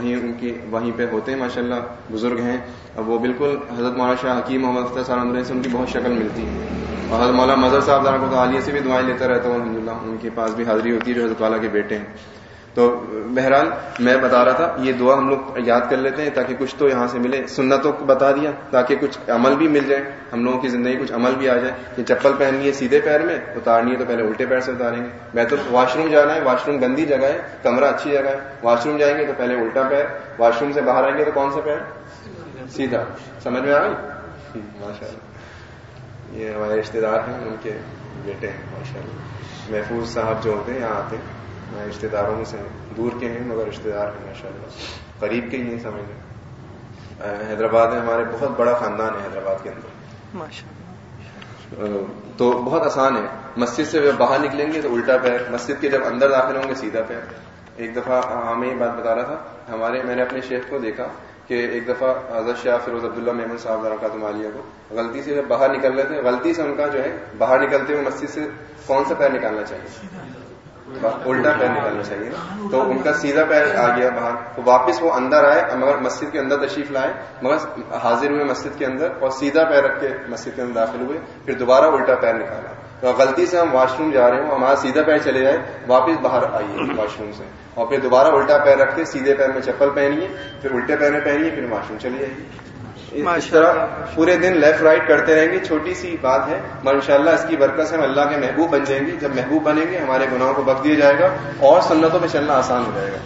وہیں پہ ہوتے ہیں، ماشاءاللہ بزرگ ہیں. اب وہ بالکل حضرت مولانا شاہ حکیم محمد اختر صاحب سے ان کی بہت شکل ملتی ہے، اور حضرت مولانا مظہر صاحب دامت عالیہ سے بھی دعائیں لیتا رہتا ہوں الحمدللہ، ان کے پاس بھی حاضری ہوتی ہے جو حضرت والا کے بیٹے ہیں. تو بہرحال میں بتا رہا تھا یہ دعا ہم لوگ یاد کر لیتے ہیں تاکہ کچھ تو یہاں سے ملے. سنتوں کو بتا دیا تاکہ کچھ عمل بھی مل جائے، ہم لوگوں کی زندگی کچھ عمل بھی آ جائے. کہ چپل پہننی ہے سیدھے پیر میں، اتارنی ہے تو پہلے الٹے پیر سے اتاریں گے. میں تو واش روم جانا ہے، واش روم گندی جگہ ہے، کمرہ اچھی جگہ ہے، واش روم جائیں گے تو پہلے الٹا پیر، واش روم سے باہر آئیں گے تو کون سا پیر؟ سیدھا. سمجھ میں آ گئی؟ ماشاء اللہ یہ ہمارے رشتے دار ہیں، ان کے بیٹے ہیں ماشاء اللہ. محفوظ صاحب جو ہوتے ہیں یہاں آتے ہیں، میں رشتے داروں میں سے دور کے ہیں مگر رشتے دار ہیں ماشاء اللہ، قریب کے ہی نہیں سمجھ لیں. حیدرآباد میں ہمارے بہت بڑا خاندان ہے حیدرآباد کے اندر ماشاء اللہ. تو بہت آسان ہے، مسجد سے جب باہر نکلیں گے تو الٹا پیر، مسجد کے جب اندر داخل ہوں گے سیدھا پیر. ایک دفعہ ہمیں یہ بات بتا رہا تھا، میں نے اپنے شیخ کو دیکھا کہ ایک دفعہ حضرت شاہ فیروز عبداللہ میمن صاحب برکاتہم عالیہ کو غلطی سے جب باہر نکل رہے تھے، غلطی سے ان کا جو ہے باہر نکلتے ہوئے مسجد سے کون سا پیر نکالنا چاہیے؟ الٹا پیر نکالنا چاہیے نا. تو ان کا سیدھا پیر آ گیا باہر، تو واپس وہ اندر آئے مگر مسجد کے اندر تشریف لائے، مگر حاضر ہوئے مسجد کے اندر اور سیدھا پیر رکھ کے مسجد کے اندر داخل ہوئے، پھر دوبارہ الٹا پیر نکالا. تو غلطی سے ہم واش روم جا رہے ہوں، ہمارا سیدھا پیر چلے جائے، واپس باہر آئیے واش روم سے اور پھر دوبارہ الٹا پیر رکھ کے سیدھے پیر میں چپل پہنیے، پھر الٹے پیر میں پہنیے، پھر واش روم چلی جائیے. اس طرح پورے دن لیفٹ رائٹ کرتے رہیں گے. چھوٹی سی بات ہے مگر انشاءاللہ اس کی برکت سے ہم اللہ کے محبوب بن جائیں گے. جب محبوب بنیں گے ہمارے گناہوں کو بخش دیا جائے گا اور سنتوں پہ چلنا آسان ہو جائے گا.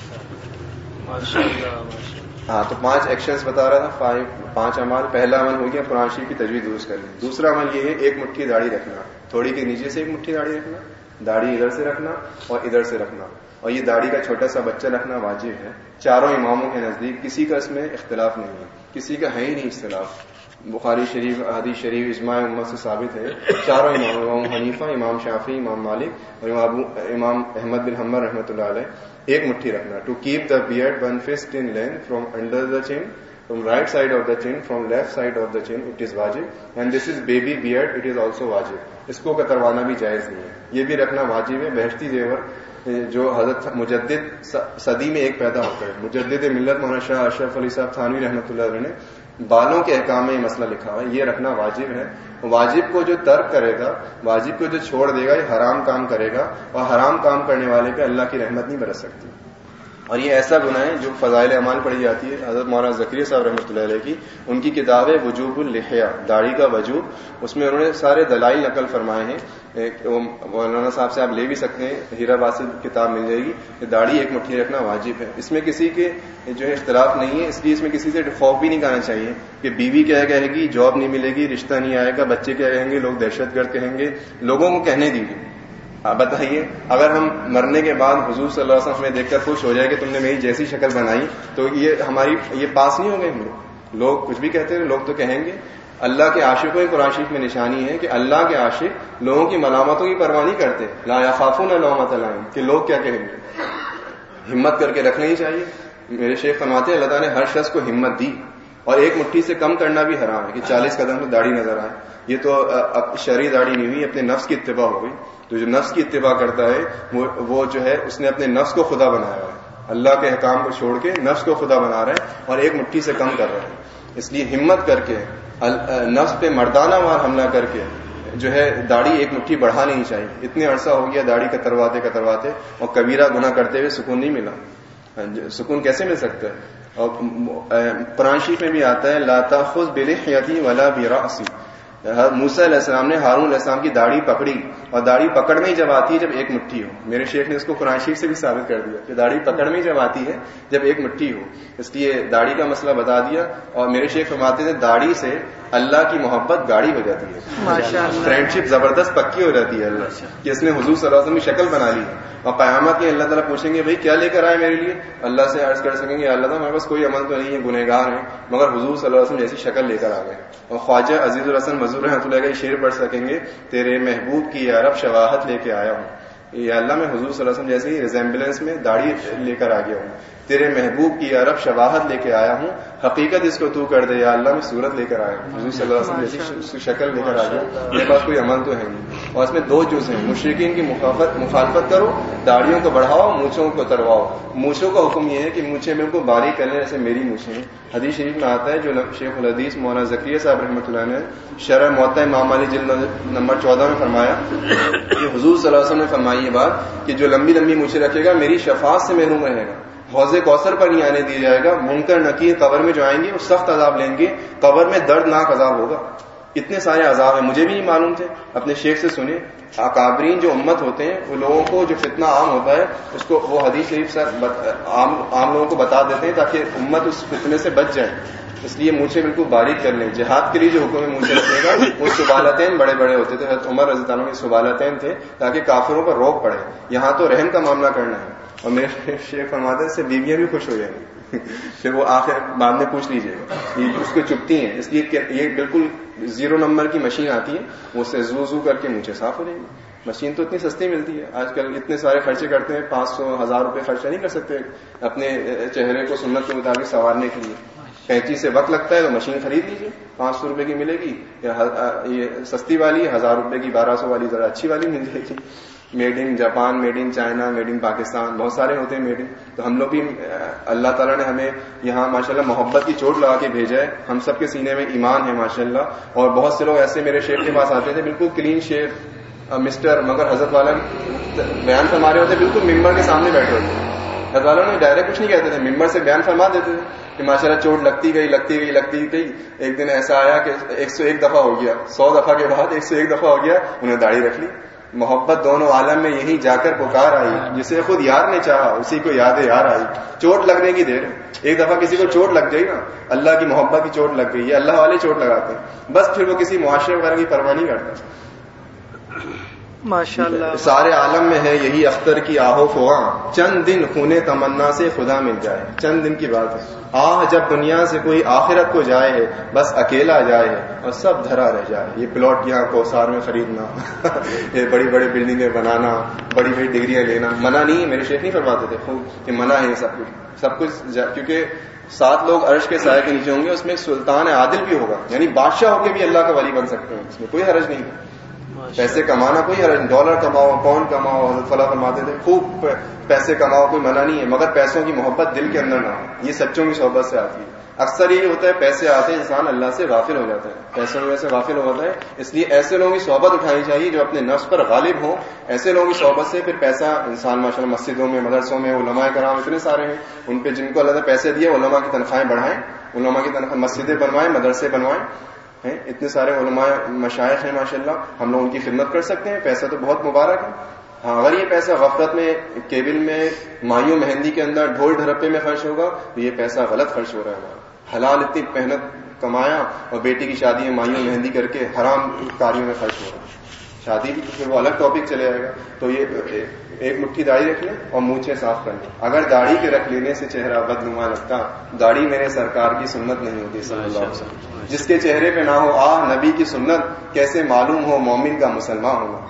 ہاں تو 5 ایکشنز بتا رہا تھا، 5 عمل. پہلا عمل ہو گیا قرآن شریف کی تجوید درست کرنا. دوسرا عمل یہ ہے 1 مٹھی داڑھی رکھنا، تھوڑی کے نیچے سے 1 مٹھی داڑھی رکھنا، داڑھی ادھر سے رکھنا اور ادھر سے رکھنا، اور یہ داڑھی کا چھوٹا سا بچہ رکھنا واجب ہے. چاروں اماموں کے نزدیک کسی کا اس میں اختلاف نہیں ہے، کسی کا ہے ہی نہیں اختلاف. بخاری شریف، حدیث شریف، اجماع امت سے ثابت ہے. چاروں امام حنیفہ، امام شافعی، امام مالک اور امام احمد بن حنبل رحمۃ اللہ علیہ 1 مٹھی رکھنا. To keep the beard 1 fist in length from under the chin, from right side of the chin, from left side of the chin, it is wajib. And this is baby beard, it is also wajib. اس کو کتروانا بھی جائز نہیں ہے، یہ بھی رکھنا واجب ہے. بہشتی زیور جو حضرت مجدد صدی میں ایک پیدا ہوتا ہے، مجدد ملت مولانا شاہ اشرف علی صاحب تھانوی رحمۃ اللہ علیہ نے بالوں کے احکام میں یہ مسئلہ لکھا ہوا ہے، یہ رکھنا واجب ہے. واجب کو جو ترک کرے گا، واجب کو جو چھوڑ دے گا، یہ حرام کام کرے گا، اور حرام کام کرنے والے پہ اللہ کی رحمت نہیں برس سکتی. اور یہ ایسا گناہ ہے جو فضائل اعمال پڑھی جاتی ہے. حضرت مولانا زکریا صاحب رحمۃ اللہ علیہ کی ان کی کتاب ہے وجوب اللحیہ، داڑھی کا وجوب، اس میں انہوں نے سارے دلائل نقل فرمائے ہیں. مولانا صاحب سے آپ لے بھی سکتے ہیں، ہیرا باسط کتاب مل جائے گی کہ داڑھی 1 مٹھی رکھنا واجب ہے. اس میں کسی کے جو ہے اختلاف نہیں ہے، اس لیے اس میں کسی سے خوف بھی نہیں کرنا چاہیے کہ بیوی کیا کہے گی، جاب نہیں ملے گی، رشتہ نہیں آئے گا، بچے کیا کہیں گے، لوگ دہشت گرد کہیں گے. لوگوں کو کہنے دیجیے. آپ بتائیے اگر ہم مرنے کے بعد حضور صلی اللہ علیہ وسلم ہمیں دیکھ کر خوش ہو جائے کہ تم نے میری جیسی شکل بنائی، تو یہ ہماری یہ پاس نہیں ہو گئے ہم لوگ. لوگ کچھ بھی کہتے ہیں، لوگ تو کہیں گے. اللہ کے عاشقوں کی قرآن شریف میں نشانی ہے کہ اللہ کے عاشق لوگوں کی ملامتوں کی پرواہ نہیں کرتے. لا یخافون لومۃ لائم، کہ لوگ کیا کہیں گے. ہمت کر کے رکھنا ہی چاہیے. میرے شیخ فرماتے ہیں اللہ تعالیٰ نے ہر شخص کو ہمت دی، اور ایک مٹھی سے کم کرنا بھی حرام ہے کہ 40 قدم سے داڑھی نظر آئے. یہ تو شرعی داڑھی نہیں ہوئی، اپنے نفس کی اتباع ہو گئی. تو جو نفس کی اتباع کرتا ہے وہ جو ہے اس نے اپنے نفس کو خدا بنایا ہے. اللہ کے احکام کو چھوڑ کے نفس کو خدا بنا رہے ہیں اور ایک مٹھی سے کم کر رہے ہیں. اس لیے ہمت کر کے نفس پہ مردانہ وار حملہ کر کے جو ہے داڑھی ایک مٹھی بڑھا نہیں چاہیے. اتنے عرصہ ہو گیا داڑھی کترواتے اور کبیرہ گناہ کرتے ہوئے سکون نہیں ملا. سکون کیسے مل سکتا ہے؟ اور قرآن شریف میں بھی آتا ہے لا تأخذ بلحیتی ولا برأسی. موسیٰ علیہ السلام نے ہارون علیہ السلام کی داڑھی پکڑی، اور داڑھی پکڑ میں ہی جب آتی ہے جب ایک مٹھی ہو. میرے شیخ نے اس کو قرآن شریف سے بھی ثابت کر دیا کہ داڑھی پکڑ میں ہی جب آتی ہے جب ایک مٹھی ہو. اس لیے داڑھی کا مسئلہ بتا دیا. اور میرے شیخ فرماتے تھے داڑھی سے اللہ کی محبت گاڑی ہو جاتی ہے، فرینڈشپ زبردست پکی ہو جاتی ہے اللہ کہ اس نے حضور صلی اللہ علیہ وسلم کی شکل بنا لی. اور قیامت میں اللہ تعالیٰ پوچھیں گے بھائی کیا لے کر آئے میرے لیے؟ اللہ سے عرض کر سکیں گے اللہ تعالیٰ ہمارے پاس کوئی عمل تو نہیں ہے، گنہگار ہیں، مگر حضور صلی اللہ علیہ وسلم جیسی شکل لے کر آ گئے. اور خواجہ عزیز الحسن مظہور رحمۃ اللہ کا شعر پڑھ سکیں گے تیرے محبوب کی یا رب شواہت لے کے آیا ہوں. یا اللہ میں حضور صلی اللہ علیہ وسلم جیسی ریزیمبلنس میں داڑھی لے کر آ گیا ہوں. تیرے محبوب کی یا رب شواہت لے کے آیا ہوں، حقیقت اس کو تو کر دے یا اللہ میں صورت لے کر آیا ہوں. حضور صلی اللہ علیہ وسلم جیسی شکل لے کر آ گیا. میرے پاس کوئی عمل تو ہے نہیں. اور اس میں دو جز ہیں، مشرکین کی مخالفت کرو، داڑھیوں کو بڑھاؤ، مونچھوں کو اترواؤ. مونچھوں کا حکم یہ ہے کہ مونچھیں بالکل باریک کر لیں جیسے میری مونچھیں ہیں. حدیث شریف میں آتا ہے جو شیخ الحدیث مولانا زکریا صاحب رحمۃ اللہ نے شرح موطا امام مالک جلد نمبر 14 میں فرمایا کہ حضور صلی اللہ علیہ وسلم نے فرمائی یہ بات کہ جو لمبی لمبی مونچھیں رکھے گا میری شفاعت سے محروم رہے گا، حوض کوثر پر نہیں آنے دیا جائے گا. منکر نکیر قبر میں جو آئیں گے وہ سخت عذاب لیں گے، قبر میں دردناک عذاب ہوگا. اتنے سارے عذاب ہیں، مجھے بھی نہیں معلوم تھے. اپنے شیخ سے سنے. اکابرین جو امت ہوتے ہیں وہ لوگوں کو جو فتنہ عام ہوتا ہے اس کو وہ حدیث شریف سے عام لوگوں کو بتا دیتے ہیں تاکہ امت اس فتنے سے بچ جائے. اس لیے مونچھیں بالکل باریک کر لیں. جہاد کے لیے جو حکم ہے مونچھیں رکھنے کا وہ سبالتین بڑے بڑے ہوتے تھے. حضرت عمر رضی اللہ عنہ کے سبالتین تھے تاکہ کافروں پر روک پڑے. یہاں تو رحم کا معاملہ کرنا ہے. اور میرے شیخ فرماتے ہیں اس سے بیویاں بھی خوش ہو جائیں گی. پھر وہ آخر بعد میں پوچھ لیجیے گا یہ اس کو چپتی ہیں. اس لیے یہ بالکل 0 نمبر کی مشین آتی ہے، وہ سے زو کر کے مونچھیں صاف ہو جائیں گی. مشین تو اتنی سستی ملتی ہے آج کل. اتنے سارے خرچے کرتے ہیں، 500-1000 روپے خرچہ نہیں کر سکتے اپنے چہرے کو سنت کے مطابق سنوارنے کے لیے. 35 سے وقت لگتا ہے تو مشین خرید لیجیے، 500 روپے کی ملے گی. یہ سستی والی 1000 روپے کی 1200 والی ذرا اچھی والی مل جائے گی. Made in Japan, made in China, made in Pakistan, بہت سارے ہوتے ہیں میڈ ان. تو ہم لوگ بھی اللہ تعالیٰ نے ہمیں یہاں ماشاءاللہ محبت کی چوٹ لگا کے بھیجا ہے. ہم سب کے سینے میں ایمان ہے ماشاءاللہ. اور بہت سے لوگ ایسے میرے شیخ کے پاس آتے تھے بالکل کلین شیف مسٹر، مگر حضرت والا بیان فرما رہے ہوتے بالکل ممبر کے سامنے بیٹھے ہوتے. حضرت والا نے ڈائریکٹ کچھ نہیں کہتے تھے، ممبر سے بیان فرما دیتے تھے کہ ماشاءاللہ چوٹ لگتی گئی. ایک دن ایسا آیا کہ 101 دفعہ ہو گیا، 100 دفعہ کے بعد 101 دفعہ ہو گیا، انہیں داڑھی رکھ لی. محبت دونوں عالم میں یہی جا کر پکار آئی، جسے خود یار نے چاہا اسی کو یاد یار آئی. چوٹ لگنے کی دیر، ایک دفعہ کسی کو چوٹ لگ گئی نا، اللہ کی محبت کی چوٹ لگ گئی. یہ اللہ والے چوٹ لگاتے ہیں بس، پھر وہ کسی معاشرے وغیرہ کی پرواہ نہیں کرتا. ماشاءاللہ سارے عالم میں ہے یہی اختر کی آہو فغاں، چند دن خونے تمنا سے خدا مل جائے. چند دن کی بات ہے. جب دنیا سے کوئی آخرت کو جائے ہے، بس اکیلا جائے ہے اور سب دھرا رہ جائے. یہ پلاٹ یہاں کوثار میں خریدنا، یہ بڑی بڑی بلڈنگیں بنانا، بڑی بڑی ڈگریاں لینا منع نہیں ہے. میرے شیخ نہیں فرماتے تھے خوب کہ منع ہے سب کچھ کیونکہ 7 لوگ عرش کے سائے کے نیچے ہوں گے. اس میں سلطان عادل بھی ہوگا، یعنی بادشاہ ہو کے بھی اللہ کا ولی بن سکتے ہیں. اس میں کوئی حرج نہیں ہے. پیسے کمانا کوئی حرج نہیں، $، کماؤ، پاؤنڈ کماؤ. حضرت فلاں فرماتے تھے خوب پیسے کماؤ، کوئی منع نہیں ہے، مگر پیسوں کی محبت دل کے اندر نہ ہو. یہ سچوں کی صحبت سے آتی ہے. اکثر یہ ہوتا ہے پیسے آتے ہیں انسان اللہ سے غافل ہو جاتا ہے، پیسوں کی وجہ سے غافل ہو جاتا ہے. اس لیے ایسے لوگوں کی صحبت اٹھانی چاہیے جو اپنے نفس پر غالب ہوں. ایسے لوگوں کی صحبت سے پھر پیسہ انسان ماشاءاللہ مسجدوں میں، مدرسوں میں، علماء کرام اتنے سارے ہیں ان پہ جن کو اللہ نے پیسے دیے، علماء کی تنخواہیں بڑھائیں، علماء کی تنخواہ، مسجدیں بنوائیں، مدرسے بنوائیں. اتنے سارے علماء مشائخ ہیں ماشاءاللہ، ہم لوگ ان کی خدمت کر سکتے ہیں. پیسہ تو بہت مبارک ہے. ہاں اگر یہ پیسہ غفلت میں، کیبل میں، مائیوں مہندی کے اندر، ڈھول ڈھرپے میں خرچ ہوگا تو یہ پیسہ غلط خرچ ہو رہا ہے. حلال اتنی محنت کمایا اور بیٹی کی شادی میں مائیوں مہندی کر کے حرام کاریوں میں خرچ ہو رہا ہے. شادی بھی پھر وہ الگ ٹاپک چلے جائے گا. تو یہ ایک مٹھی داڑھی رکھ لیں اور مونچھیں صاف کر لیں. اگر داڑھی کے رکھ لینے سے چہرہ بدنما لگتا, داڑھی میرے سرکار کی سنت نہیں ہوتی صلی اللہ علیہ وسلم. جس کے چہرے پہ نہ ہو نبی کی سنت کیسے معلوم ہو مومن کا مسلمان ہونا,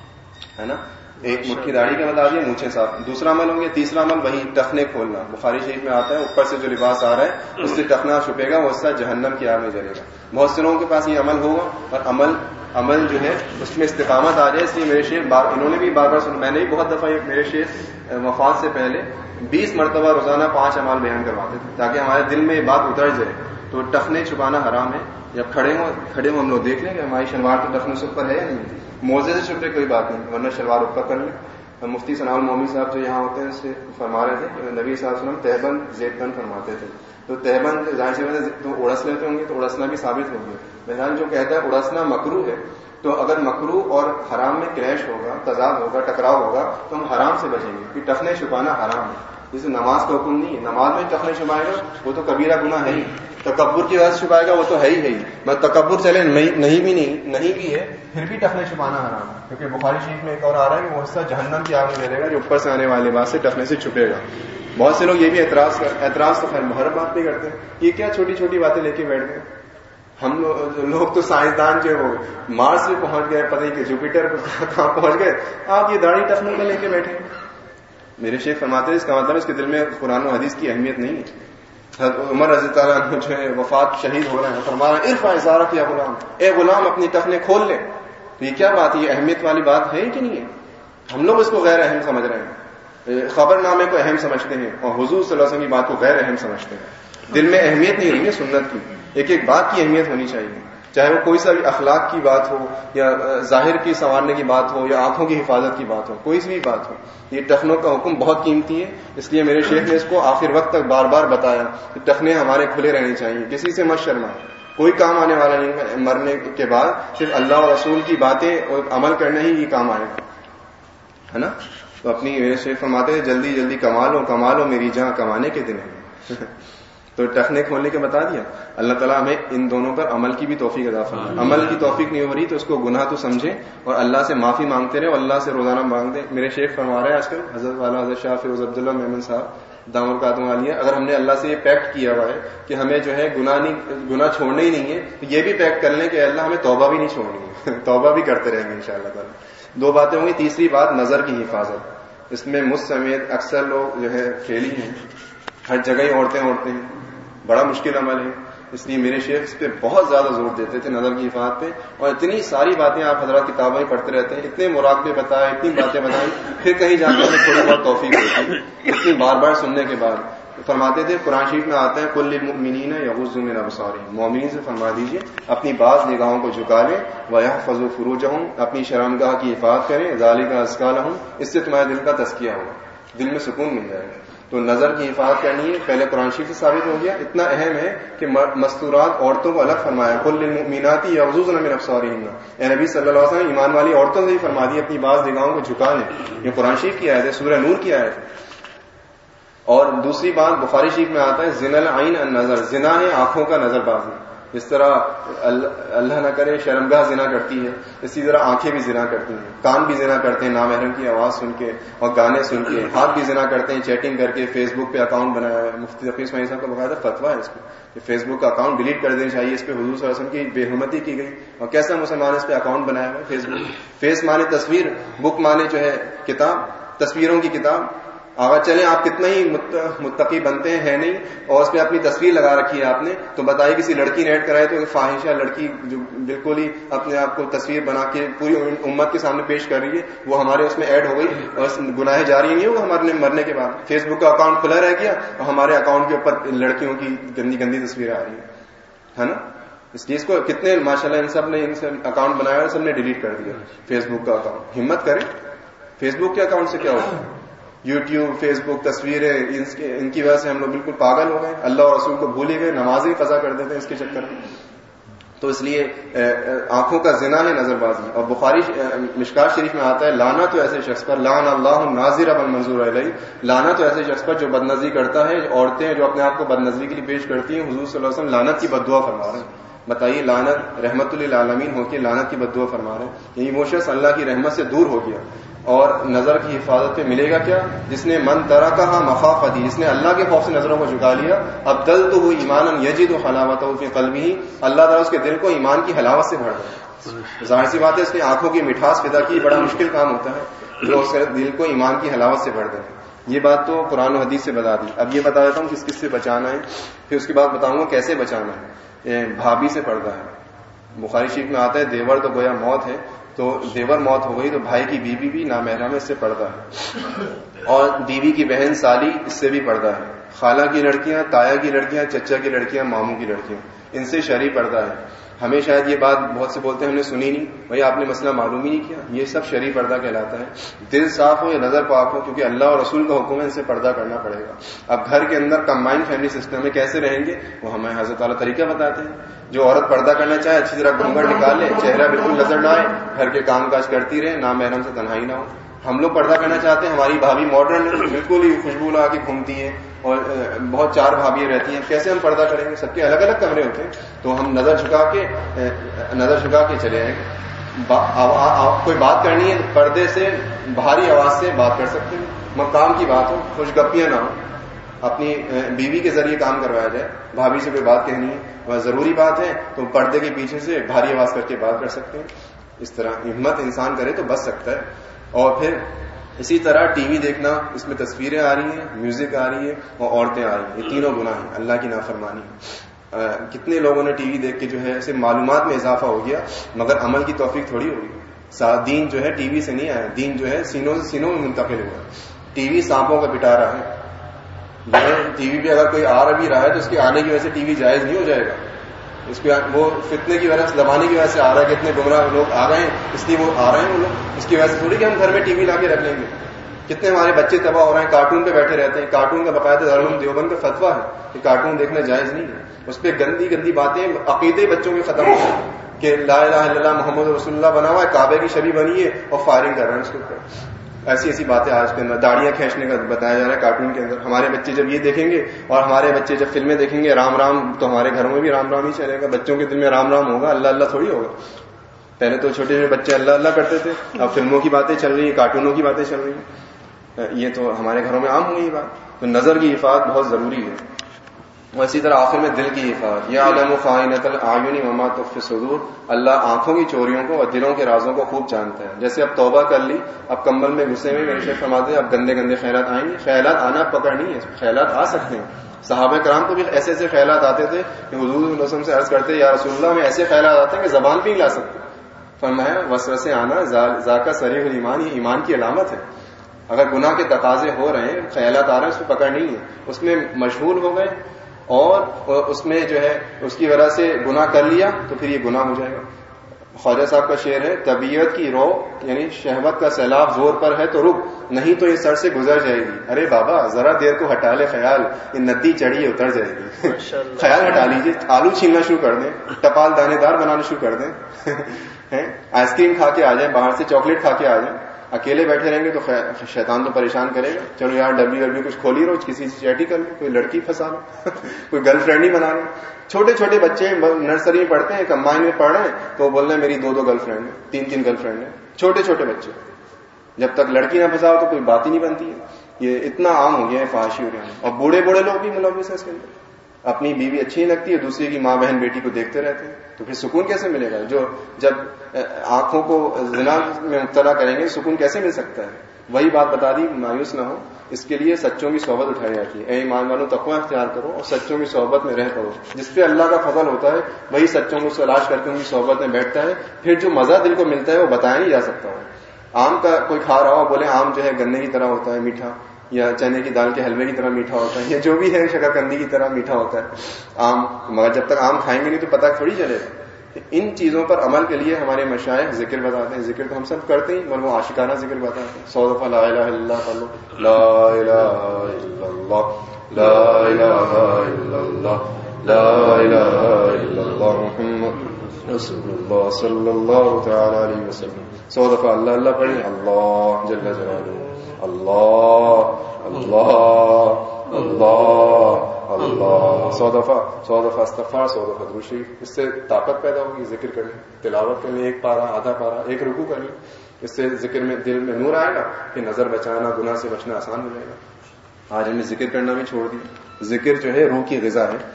ہے نا. ایک مٹھی داڑھی کا بتا دیا, مونچھیں صاف. دوسرا عمل ہو گیا. تیسرا عمل وہی ٹخنے کھولنا. بخاری شریف میں آتا ہے اوپر سے جو لباس آ رہا ہے اس سے ٹخنا چھپے گا, وہ اس سے جہنم کی آگ میں جلے گا. بہت سے لوگوں کے پاس یہ عمل ہوگا اور عمل جو ہے اس میں استقامت آ جائے. اس لیے میرے شیخ انہوں نے بھی بار بار سنا, میں نے بھی بہت دفعہ میرے شیخ وفات سے پہلے 20 مرتبہ روزانہ 5 اعمال بیان کرواتے تھے تاکہ ہمارے دل میں یہ بات اتر جائے. تو ٹخنے چھپانا حرام ہے. جب کھڑے ہو ہم لوگ دیکھ لیں کہ ہماری شلوار تو ٹخنے سے اوپر ہے یا نہیں. موزے سے چھپے کوئی بات نہیں, ورنہ شلوار اوپر کر لیں. مفتی ثناء المومن صاحب جو یہاں ہوتے ہیں اس سے فرما رہے تھے کہ نبی صلی اللہ علیہ وسلم تہبند زیبند فرماتے تھے. تو تہبند ظاہر سی بات ہے تو اڑس لیتے ہوں گے تو اڑسنا بھی ثابت ہوگی. بہرحال جو کہتا ہے اڑسنا مکروہ ہے, تو اگر مکروہ اور حرام میں کلیش ہوگا, تضاد ہوگا, ٹکراؤ ہوگا تو ہم حرام سے بچیں گے. کہ ٹخنے چھپانا حرام ہے. جیسے نماز کا حکم نہیں ہے, نماز میں ٹخنے چھپائے گا وہ تو کبیرہ گناہ ہے ہی. تکبر کی وجہ سے چھپائے گا وہ تو ہے ہی. میں تکبر چلے نہیں بھی ہے پھر بھی ٹخنے چھپانا حرام ہے. کیونکہ بخاری شریف میں ایک اور آ رہا ہے کہ وہ حصہ جہنم کی آگ میں جلے گا جو اوپر سے آنے والے بات سے ٹخنے سے چھپے گا. بہت سے لوگ یہ بھی اعتراض تو خیر محرم بات بھی کرتے ہیں, یہ کیا چھوٹی چھوٹی باتیں لے کے بیٹھ گئے. ہم لوگ تو سائنسدان جو وہ مارس پہ پہنچ گئے, پتہ نہیں کہ جوپیٹر کہاں پہنچ گئے, آپ یہ داڑھی ٹخنے میں لے کے بیٹھے. میرے شیخ فرماتے ہیں اس کا مطلب اس کے دل میں قرآن و حدیث کی اہمیت نہیں ہے. حضرت عمر رضی اللہ عنہ جو ہے وفات شہید ہو رہے ہیں, فرما رہے ہیں ارفع ازارک یا غلام, اے غلام اپنی ٹخنے کھول لے. تو یہ کیا بات ہے, یہ اہمیت والی بات ہے کہ نہیں ہے؟ ہم لوگ اس کو غیر اہم سمجھ رہے ہیں, خبر نامے کو اہم سمجھتے ہیں اور حضور صلی اللہ علیہ وسلم کی بات کو غیر اہم سمجھتے ہیں. دل میں اہمیت نہیں رہی ہے سنت کی. ایک ایک بات کی اہمیت ہونی چاہیے, چاہے وہ کوئی سا بھی اخلاق کی بات ہو یا ظاہر کی سنوارنے کی بات ہو یا آنکھوں کی حفاظت کی بات ہو, کوئی سی بھی بات ہو. یہ ٹخنوں کا حکم بہت قیمتی ہے, اس لیے میرے شیخ نے اس کو آخر وقت تک بار بار بتایا کہ ٹخنے ہمارے کھلے رہنے چاہیے, کسی سے مت شرما. کوئی کام آنے والا نہیں, مرنے کے بعد صرف اللہ اور رسول کی باتیں اور عمل کرنا ہی یہ کام آئے گا, ہے نا. تو اپنی میرے شیخ فرماتے ہیں جلدی جلدی کما لو میری جہاں کمانے کے دن ہے. تو ٹخنے کھولنے کے بتا دیا. اللہ تعالیٰ ہمیں ان دونوں پر عمل کی بھی توفیق عطا فرمائے. عمل کی توفیق نہیں ہو رہی تو اس کو گناہ تو سمجھیں اور اللہ سے معافی مانگتے رہے اور اللہ سے روزانہ مانگتے. میرے شیخ فرما رہے ہیں آج کل حضرت والا حضرت شاہ فیروز عبداللہ میمن صاحب دامر قادم والی, اگر ہم نے اللہ سے یہ پیکٹ کیا ہوا ہے کہ ہمیں جو ہے گناہ چھوڑنے ہی نہیں ہے, تو یہ بھی پیکٹ کر لیں کہ اللہ ہمیں توبہ بھی نہیں چھوڑنی ہے, توبہ بھی کرتے رہیں گے انشاءاللہ تعالیٰ. 2 باتیں ہوں گی. تیسری بات نظر کی حفاظت. اس میں مجھ سمیت اکثر لوگ جو ہے فیلی ہیں, ہر جگہ ہی عورتیں ہیں, بڑا مشکل عمل ہے. اس لیے میرے شیخ اس پہ بہت زیادہ زور دیتے تھے نظر کی حفاظت پہ, اور اتنی ساری باتیں آپ حضرات کتابیں پڑھتے رہتے ہیں, اتنے مراقبے بتائے, اتنی باتیں بتائیں, پھر کہیں جا کے ہمیں تھوڑی بہت توفیق ہوتی ہے. اتنی بار بار سننے کے بعد فرماتے تھے, قرآن شریف میں آتا ہے کل للمؤمنین یغضوا من ابصارہم, مومنین سے فرما دیجیے اپنی بعض نگاہوں کو جھکا لیں, ویحفظوا فروجہم, اپنی شرمگاہ کی حفاظت کریں, ذالک ازکی لہم, اس سے تمہارے دل کا تزکیہ ہوگا, دل میں سکون مل جائے گا. تو نظر کی حفاظت کرنی ہے. پہلے قرآن شریف سے ثابت ہو گیا. اتنا اہم ہے کہ مستورات عورتوں کو الگ فرمایا, قل للمؤمنات یغضضن من ابصارہن, اے نبی صلی اللہ علیہ وسلم ایمان والی عورتوں سے ہی فرما دی اپنی بعض نگاہوں کو جھکا لیں. یہ قرآن شریف کی آیت ہے, سورہ نور کی آیت ہے. اور دوسری بات بخاری شریف میں آتا ہے زنا العین النظر, زنا ہے آنکھوں کا نظر بازی. جس طرح اللہ نہ کرے شرمگاہ زنا کرتی ہے, اسی طرح آنکھیں بھی زنا کرتی ہیں, کان بھی زنا کرتے ہیں نامحرم کی آواز سن کے اور گانے سن کے, ہاتھ بھی زنا کرتے ہیں چیٹنگ کر کے, فیس بک پہ اکاؤنٹ بنایا ہے. مفتی تقی اسماعیل صاحب کا باقاعدہ فتویٰ ہے اس پہ کہ فیس بک کا اکاؤنٹ ڈیلیٹ کر دینا چاہیے. اس پہ حضور صلی اللہ علیہ وسلم کی بے حرمتی کی گئی, اور کیسا مسلمان اس پہ اکاؤنٹ بنایا ہوا ہے فیس بک. فیس مانے تصویر, بک مانے جو ہے کتاب, تصویروں کی کتاب. آگے چلیں آپ کتنا ہی متقی بنتے ہیں نہیں, اور اس پہ اپنی تصویر لگا رکھی ہے آپ نے, تو بتائیے کسی لڑکی نے ایڈ کرائے تو فاحشہ لڑکی جو بالکل ہی اپنے آپ کو تصویر بنا کے پوری امت کے سامنے پیش کر رہی ہے, وہ ہمارے اس میں ایڈ ہو گئی اور گناہ جاری نہیں ہوگا ہمارے مرنے کے بعد. فیس بک کا اکاؤنٹ کھلا رہ گیا اور ہمارے اکاؤنٹ کے اوپر لڑکیوں کی گندی گندی تصویریں آ رہی ہے نا. اس چیز کو کتنے ماشاءاللہ ان سب نے اکاؤنٹ بنایا اور سب نے ڈیلیٹ کر دیا فیس بک کا اکاؤنٹ. ہمت کریں, فیس بک کے اکاؤنٹ سے کیا ہوگا, یوٹیوب, فیس بک, تصویریں, ان کی وجہ سے ہم لوگ بالکل پاگل ہو گئے, اللہ اور رسول کو بھول ہی گئے, نماز ہی قضا کر دیتے ہیں اس کے چکر میں. تو اس لیے آنکھوں کا زنا ہے نظر بازی. اور بخاری مشکات شریف میں آتا ہے لعنت تو ایسے شخص پر, لعن اللہ الناظر والمنظور الیہ, لعنت تو ایسے شخص پر جو بدنظری کرتا ہے. عورتیں جو اپنے آپ کو بدنظری کے لیے پیش کرتی ہیں, حضور صلی اللہ علیہ وسلم لعنت کی بد دعا فرما رہے ہیں. بتائیے لعنت رحمت للعالمین ہو کے لعنت کی بد دعا فرما رہے ہیں. یہی وہ شخص اللہ کی رحمت سے دور ہو گیا اور نظر کی حفاظت پہ ملے گا کیا؟ جس نے من ترکھا مخافتی، جس نے اللہ کے خوف سے نظروں کو جھکا لیا. ابدلتہ ایمانا یجد حلاوتہ فی قلبہ، اللہ تعالیٰ اس کے دل کو ایمان کی حلاوت سے بھر دے. ظاہر سی بات ہے اس نے آنکھوں کی مٹھاس پیدا کی، بڑا مشکل کام ہوتا ہے جو اس کے دل کو ایمان کی حلاوت سے بھر دے. یہ بات تو قرآن و حدیث سے بتا دی. اب یہ بتا دیتا ہوں کس کس سے بچانا ہے، پھر اس کے بعد بتاؤں گا کیسے بچانا ہے. بھابھی سے پردہ ہے. بخاری شریف میں آتا ہے دیور تو گویا موت ہے، تو دیور موت ہو گئی تو بھائی کی بیوی بھی نامحرم ہے، اس سے پردہ ہے. اور بیوی کی بہن سالی، اس سے بھی پردہ ہے. خالہ کی لڑکیاں، تایا کی لڑکیاں، چچا کی لڑکیاں، ماموں کی لڑکیاں، ان سے شرعی پردہ ہے. ہمیں شاید یہ بات بہت سے بولتے ہیں ہم نے سنی نہیں، بھائی آپ نے مسئلہ معلوم ہی نہیں کیا. یہ سب شرعی پردہ کہلاتا ہے. دل صاف ہو یا نظر پاک ہو، کیونکہ اللہ اور رسول کا حکم ہے، ان سے پردہ کرنا پڑے گا. اب گھر کے اندر کمبائنڈ فیملی سسٹم میں کیسے رہیں گے وہ ہمیں حضرت تعالیٰ طریقہ بتاتے ہیں. جو عورت پردہ کرنا چاہے اچھی طرح گھونگھٹ نکال لے، چہرہ بالکل نظر نہ آئے، گھر کے کام کاج کرتی رہے، نامحرم سے تنہائی نہ ہو. ہم لوگ پردہ کرنا چاہتے ہیں، ہماری بھابھی ماڈرن ہے، بالکل ہی خوشبو لگا کے گھومتی ہے اور بہت چار بھابھیاں رہتی ہیں. کیسے ہم پردہ کریں گے؟ سب کے الگ الگ کمرے ہوتے ہیں، تو ہم نظر جھکا کے چلے آئیں گے. کوئی بات کرنی ہے پردے سے بھاری آواز سے بات کر سکتے ہیں. مقام کی بات ہو، خوش گپیاں نہ ہو، اپنی بیوی کے ذریعے کام کروایا جائے. بھابھی سے کوئی بات کہنی ہے وہ ضروری بات ہے تو پردے کے پیچھے سے بھاری آواز کر کے بات کر سکتے ہیں. اس طرح ہمت انسان کرے تو بچ سکتا ہے. اور پھر اسی طرح ٹی وی دیکھنا، اس میں تصویریں آ رہی ہیں، میوزک آ رہی ہے اور عورتیں آ رہی ہیں، یہ تینوں گناہ ہیں، اللہ کی نافرمانی. کتنے لوگوں نے ٹی وی دیکھ کے جو ہے ایسے معلومات میں اضافہ ہو گیا مگر عمل کی توفیق تھوڑی ہوگی. دین جو ہے ٹی وی سے نہیں آیا، دین جو ہے سینوں سے سینوں میں منتقل ہوا. ٹی وی سانپوں کا پٹارا ہے. ٹی وی پہ اگر کوئی آ بھی رہا ہے تو اس کے آنے کی وجہ سے ٹی وی جائز نہیں ہو جائے گا. اس پہ وہ فتنے کی وجہ سے، دبانے کی وجہ سے آ رہا ہے. کتنے گمراہ لوگ آ رہے ہیں اس لیے وہ آ رہے ہیں وہ لوگ. اس کی وجہ سے تھوڑی کہ ہم گھر میں ٹی وی لا کے رکھ لیں گے. کتنے ہمارے بچے تباہ ہو رہے ہیں، کارٹون پہ بیٹھے رہتے ہیں. کارٹون کا باقاعدہ دارالعلوم دیوبند کا فتویٰ ہے کہ کارٹون دیکھنا جائز نہیں ہے. اس پہ گندی گندی باتیں، عقیدے بچوں کے ختم ہو گئے کہ لا الہ الا اللہ محمد رسول اللہ بنا ہوا ہے، کعبے کی چھبی بنی ہے اور فائرنگ کر رہے ہیں اس کے اوپر. ایسی ایسی باتیں آج کے اندر، داڑیاں کھینچنے کا بتایا جا رہا ہے کارٹون کے اندر. ہمارے بچے جب یہ دیکھیں گے اور ہمارے بچے جب فلمیں دیکھیں گے رام رام، تو ہمارے گھروں میں بھی رام رام ہی چلے گا. بچوں کے دل میں رام رام ہوگا، اللہ اللہ تھوڑی ہوگا. پہلے تو چھوٹے چھوٹے بچے اللہ اللہ کرتے تھے، اب فلموں کی باتیں چل رہی ہیں، کارٹونوں کی باتیں چل رہی ہیں. یہ تو ہمارے گھروں میں عام ہوئی یہ بات. تو نظر کی حفاظت بہت ضروری ہے. اسی طرح آخر میں دل کی حفاظت. یعلم خائنۃ الاعین وما تخفی الصدور، اللہ آنکھوں کی چوریوں کو اور دلوں کے رازوں کو خوب جانتا ہے. جیسے اب توبہ کر لی، اب کمبل میں گھسے ہوئے میرے شیخ فرماتے ہیں اب گندے گندے خیالات آئیں گے. خیالات آنا پکڑ نہیں ہے، خیالات آ سکتے ہیں. صحابہ کرام کو بھی ایسے ایسے خیالات آتے تھے کہ حضور صلی اللہ علیہ وسلم سے عرض کرتے یا رسول اللہ میں ایسے خیالات آتے ہیں کہ زبان پہ ہی لا سکتے. فرمایا وسوسے آنا ذاکا صریح الایمان، یہ ایمان کی علامت ہے. اگر گناہ کے تقاضے ہو رہے ہیں، خیالات آ رہے ہیں، اس پہ پکڑ نہیں ہے. اس میں مشغول ہو گئے اور اس میں جو ہے اس کی وجہ سے گناہ کر لیا تو پھر یہ گناہ ہو جائے گا. خواجہ صاحب کا شعر ہے طبیعت کی رو یعنی شہوت کا سیلاب زور پر ہے تو رک، نہیں تو یہ سر سے گزر جائے گی. ارے بابا ذرا دیر کو ہٹا لے خیال، یہ ندی چڑھی ہے اتر جائے گی. خیال ہٹا لیجیے، آلو چھیلنا شروع کر دیں، ٹپال دانے دار بنانا شروع کر دیں، آئس کریم کھا کے آ جائیں، باہر سے چاکلیٹ کھا کے آ جائیں. اکیلے بیٹھے رہیں گے تو شیطان تو پریشان کرے گا. چلو یار ڈبلی کچھ کھولی رہو، کسی سے چیٹی کر لو، کوئی لڑکی پھنسا لو، کوئی گرل فرینڈ ہی بنا لو. چھوٹے چھوٹے بچے نرسری میں پڑھتے ہیں، کمبائن میں پڑھ رہے ہیں تو وہ بول رہے ہیں میری دو گرل فرینڈ ہیں، تین گرل فرینڈ ہیں. چھوٹے چھوٹے بچے، جب تک لڑکی نہ پھنساؤ تو کوئی بات ہی نہیں بنتی ہے. یہ اتنا عام ہو گیا ہے فحاشی ہو رہی ہے. اور بوڑھے لوگ بھی ملوث ہیں اس کے اندر. اپنی بیوی اچھی نہیں لگتی ہے، دوسری کی ماں بہن بیٹی کو دیکھتے رہتے ہیں، تو پھر سکون کیسے ملے گا؟ جو جب آنکھوں کو زنا میں مبتلا کریں گے سکون کیسے مل سکتا ہے؟ وہی بات بتا دی، مایوس نہ ہو. اس کے لیے سچوں کی صحبت اٹھائی جاتی ہے. اے ایمان والوں تقوی اختیار کرو اور سچوں کی صحبت میں رہ کرو. جس پہ اللہ کا فضل ہوتا ہے وہی سچوں کو تلاش کر کے ان کی صحبت میں بیٹھتا ہے. پھر جو مزہ دل کو ملتا ہے وہ بتایا نہیں جا سکتا. آم کا کوئی کھا رہا ہو بولے آم جو ہے گنے کی طرح ہوتا ہے میٹھا، یا چنے کی دال کے حلوے کی طرح میٹھا ہوتا ہے، یا جو بھی ہے شکرکندی کی طرح میٹھا ہوتا ہے آم. مگر جب تک آم کھائیں گے نہیں تو پتہ تھوڑی چلے گا. ان چیزوں پر عمل کے لیے ہمارے مشائخ ذکر بتاتے ہیں. ذکر تو ہم سب کرتے ہیں مگر وہ عاشقانہ ذکر بتاتے ہیں. 100 دفعہ لا الہ الا اللہ پڑھ لو، لا الہ الا اللہ، لا الہ الا اللہ، لا الہ الا اللہ محمد رسول اللہ صلی اللہ تعالی علیہ وسلم. 100 دفعہ اللہ اللہ پڑھیں. اللہ جل جلالہ، اللہ اللہ اللہ اللہ 100 دفعہ استغفار 100 دفعہ درود شریف. اس سے طاقت پیدا ہوگی ذکر کرنے, تلاوت کرنے, ایک پارہ آدھا پارہ, ایک رکوع کر لیں. اس سے ذکر میں دل میں نور آئے گا کہ نظر بچانا گناہ سے بچنا آسان ہو جائے گا. آج ہم نے ذکر کرنا بھی چھوڑ دیا. ذکر جو ہے روح کی غذا ہے.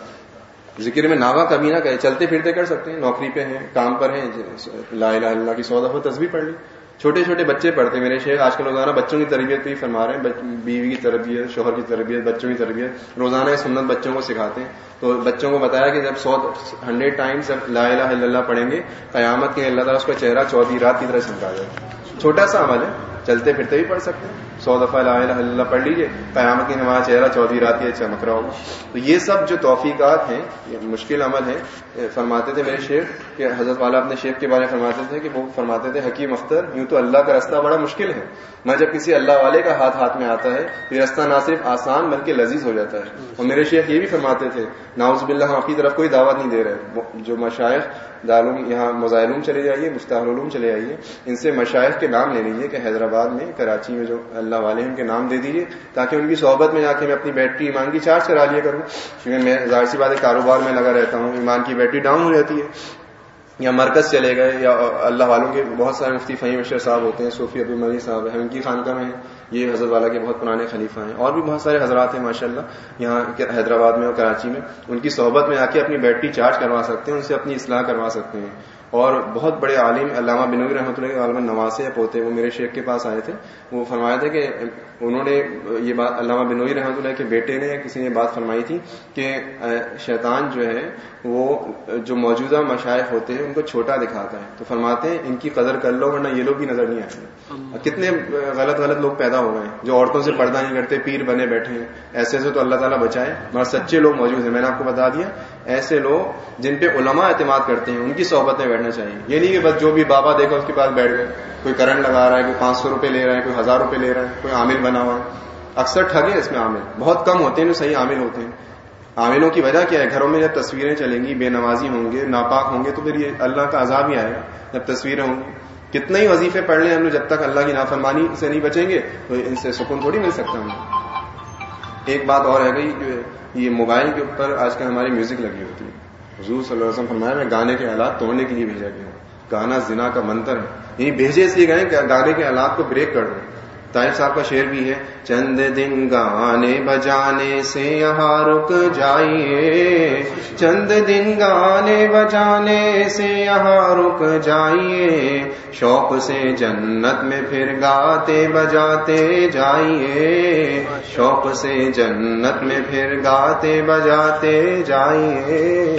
ذکر میں ناغا کبھی نہ کہے, چلتے پھرتے کر سکتے ہیں, نوکری پہ ہیں, کام پر ہیں, لا الہ الا اللہ کی 100 دفعہ تسبیح پڑھ لی. چھوٹے چھوٹے بچے پڑھتے ہیں. میرے شیخ آج کل روزانہ بچوں کی تربیت بھی فرما رہے ہیں, بیوی کی تربیت, شوہر کی تربیت, بچوں کی تربیت, روزانہ یہ سنت بچوں کو سکھاتے ہیں. تو بچوں کو بتایا کہ جب 100 ٹائمز جب لا الہ الا اللہ پڑھیں گے, قیامت کے اللہ تعالیٰ اس کا چہرہ چودھی رات کی طرح چمکا جائے گا. چھوٹا سا عمل ہے, چلتے پھرتے بھی پڑھ سکتے ہیں. 100 دفعہ لا الہ الا اللہ پڑھ لیجئے, قیامت کی ہمارا چہرہ چودھی رات کی چمک رہا ہوگا. تو یہ سب جو توفیقات ہیں, یہ مشکل عمل ہے. فرماتے تھے میرے شیخ کہ حضرت والا اپنے شیخ کے بارے میں فرماتے تھے کہ وہ فرماتے تھے, حکیم اختر, یوں تو اللہ کا راستہ بڑا مشکل ہے, میں جب کسی اللہ والے کا ہاتھ میں آتا ہے تو یہ راستہ نہ صرف آسان بلکہ لذیذ ہو جاتا ہے. اور میرے شیخ یہ بھی فرماتے تھے, نعوذ باللہ ہم اپنی طرف کوئی دعوت نہیں دے رہے. جو مشائخ دارالعلوم, یہاں مظاہر چلے جائیے, مفتاح العلوم چلے جائیے, ان سے مشائخ کے نام لے لیجیے کہ حیدرآباد میں, کراچی میں جو اللہ والے ہیں ان کے نام دے دیجیے, تاکہ ان کی صحبت میں جا کے میں اپنی بیٹری ایمان کی چارج کرا لیا کروں. کیونکہ میں ظاہر سی بات ہے کاروبار میں لگا رہتا ہوں, ایمان کی بیٹری ڈاؤن ہو جاتی ہے. یا مرکز چلے گئے, یا اللہ والوں کے بہت سارے مفتی فہیم اشرف صاحب ہوتے ہیں, صوفی عبد المنی صاحب ہیں, ان کی خانقاہ میں ہیں, یہ حضرت والا کے بہت پرانے خلیفہ ہیں, اور بھی بہت سارے حضرات ہیں ماشاءاللہ یہاں حیدرآباد میں اور کراچی میں. ان کی صحبت میں آ کے اپنی بیٹری چارج کروا سکتے ہیں, ان سے اپنی اصلاح کروا سکتے ہیں. اور بہت بڑے عالم علامہ بنوی رحمۃ اللہ کے غالباً نواسے پوتے, وہ میرے شیخ کے پاس آئے تھے. وہ فرمایا تھا کہ انہوں نے یہ بات, علامہ بنوی رحمۃ اللہ کے بیٹے نے یا کسی نے بات فرمائی تھی کہ شیطان جو ہے وہ جو موجودہ مشائخ ہوتے ہیں ان کو چھوٹا دکھاتا ہے. تو فرماتے ہیں ان کی قدر کر لو ورنہ یہ لوگ بھی نظر نہیں آئیں گے. کتنے غلط لوگ پیدا ہو گئے ہیں جو عورتوں سے پردہ نہیں کرتے, پیر بنے بیٹھے ہیں. ایسے سے تو اللہ تعالیٰ بچائے, مگر سچے لوگ موجود ہیں. میں نے آپ کو بتا دیا, ایسے لوگ جن پہ علماء اعتماد کرتے ہیں ان کی صحبت میں بیٹھنا چاہیے. یہ نہیں کہ بس جو بھی بابا دیکھا اس کے پاس بیٹھ گئے. کوئی کرنٹ لگا رہا ہے, کوئی 500 روپے لے رہا ہے, کوئی 1000 روپے لے رہا ہے, کوئی عامل بنا ہوا ہے. اکثر ٹھگے اس میں عامل بہت کم ہوتے ہیں جو صحیح عامل ہوتے ہیں. عاملوں کی وجہ کیا ہے, گھروں میں جب تصویریں چلیں گی, بے نمازی ہوں گے, ناپاک ہوں گے, تو پھر یہ اللہ کا عذاب ہی آئے گا. جب تصویریں ہوں گی, کتنے ہی وظیفے پڑھ لیں ہم لوگ, جب تک اللہ کی نافرمانی سے نہیں بچیں گے تو ان سے سکون تھوڑی مل سکتا ہمیں. ایک بات اور ہے گئی, یہ موبائل کے اوپر آج کل ہماری میوزک لگی ہوتی ہے. حضور صلی اللہ علیہ وسلم فرمایا میں گانے کے آلات توڑنے کے لیے بھیجا گیا ہوں. گانا زنا کا منتر ہے, یعنی بھیجے اس لیے گئے کہ گانے کے آلات کو بریک کر دیں. طاہر صاحب کا شعر بھی ہے, چند دن گانے بجانے سے یہاں رک جائیے, چند دن گانے بجانے سے یہاں رک جائیے, شوق سے جنت میں پھر گاتے بجاتے جائیے, شوق سے جنت میں پھر گاتے بجاتے جائیے.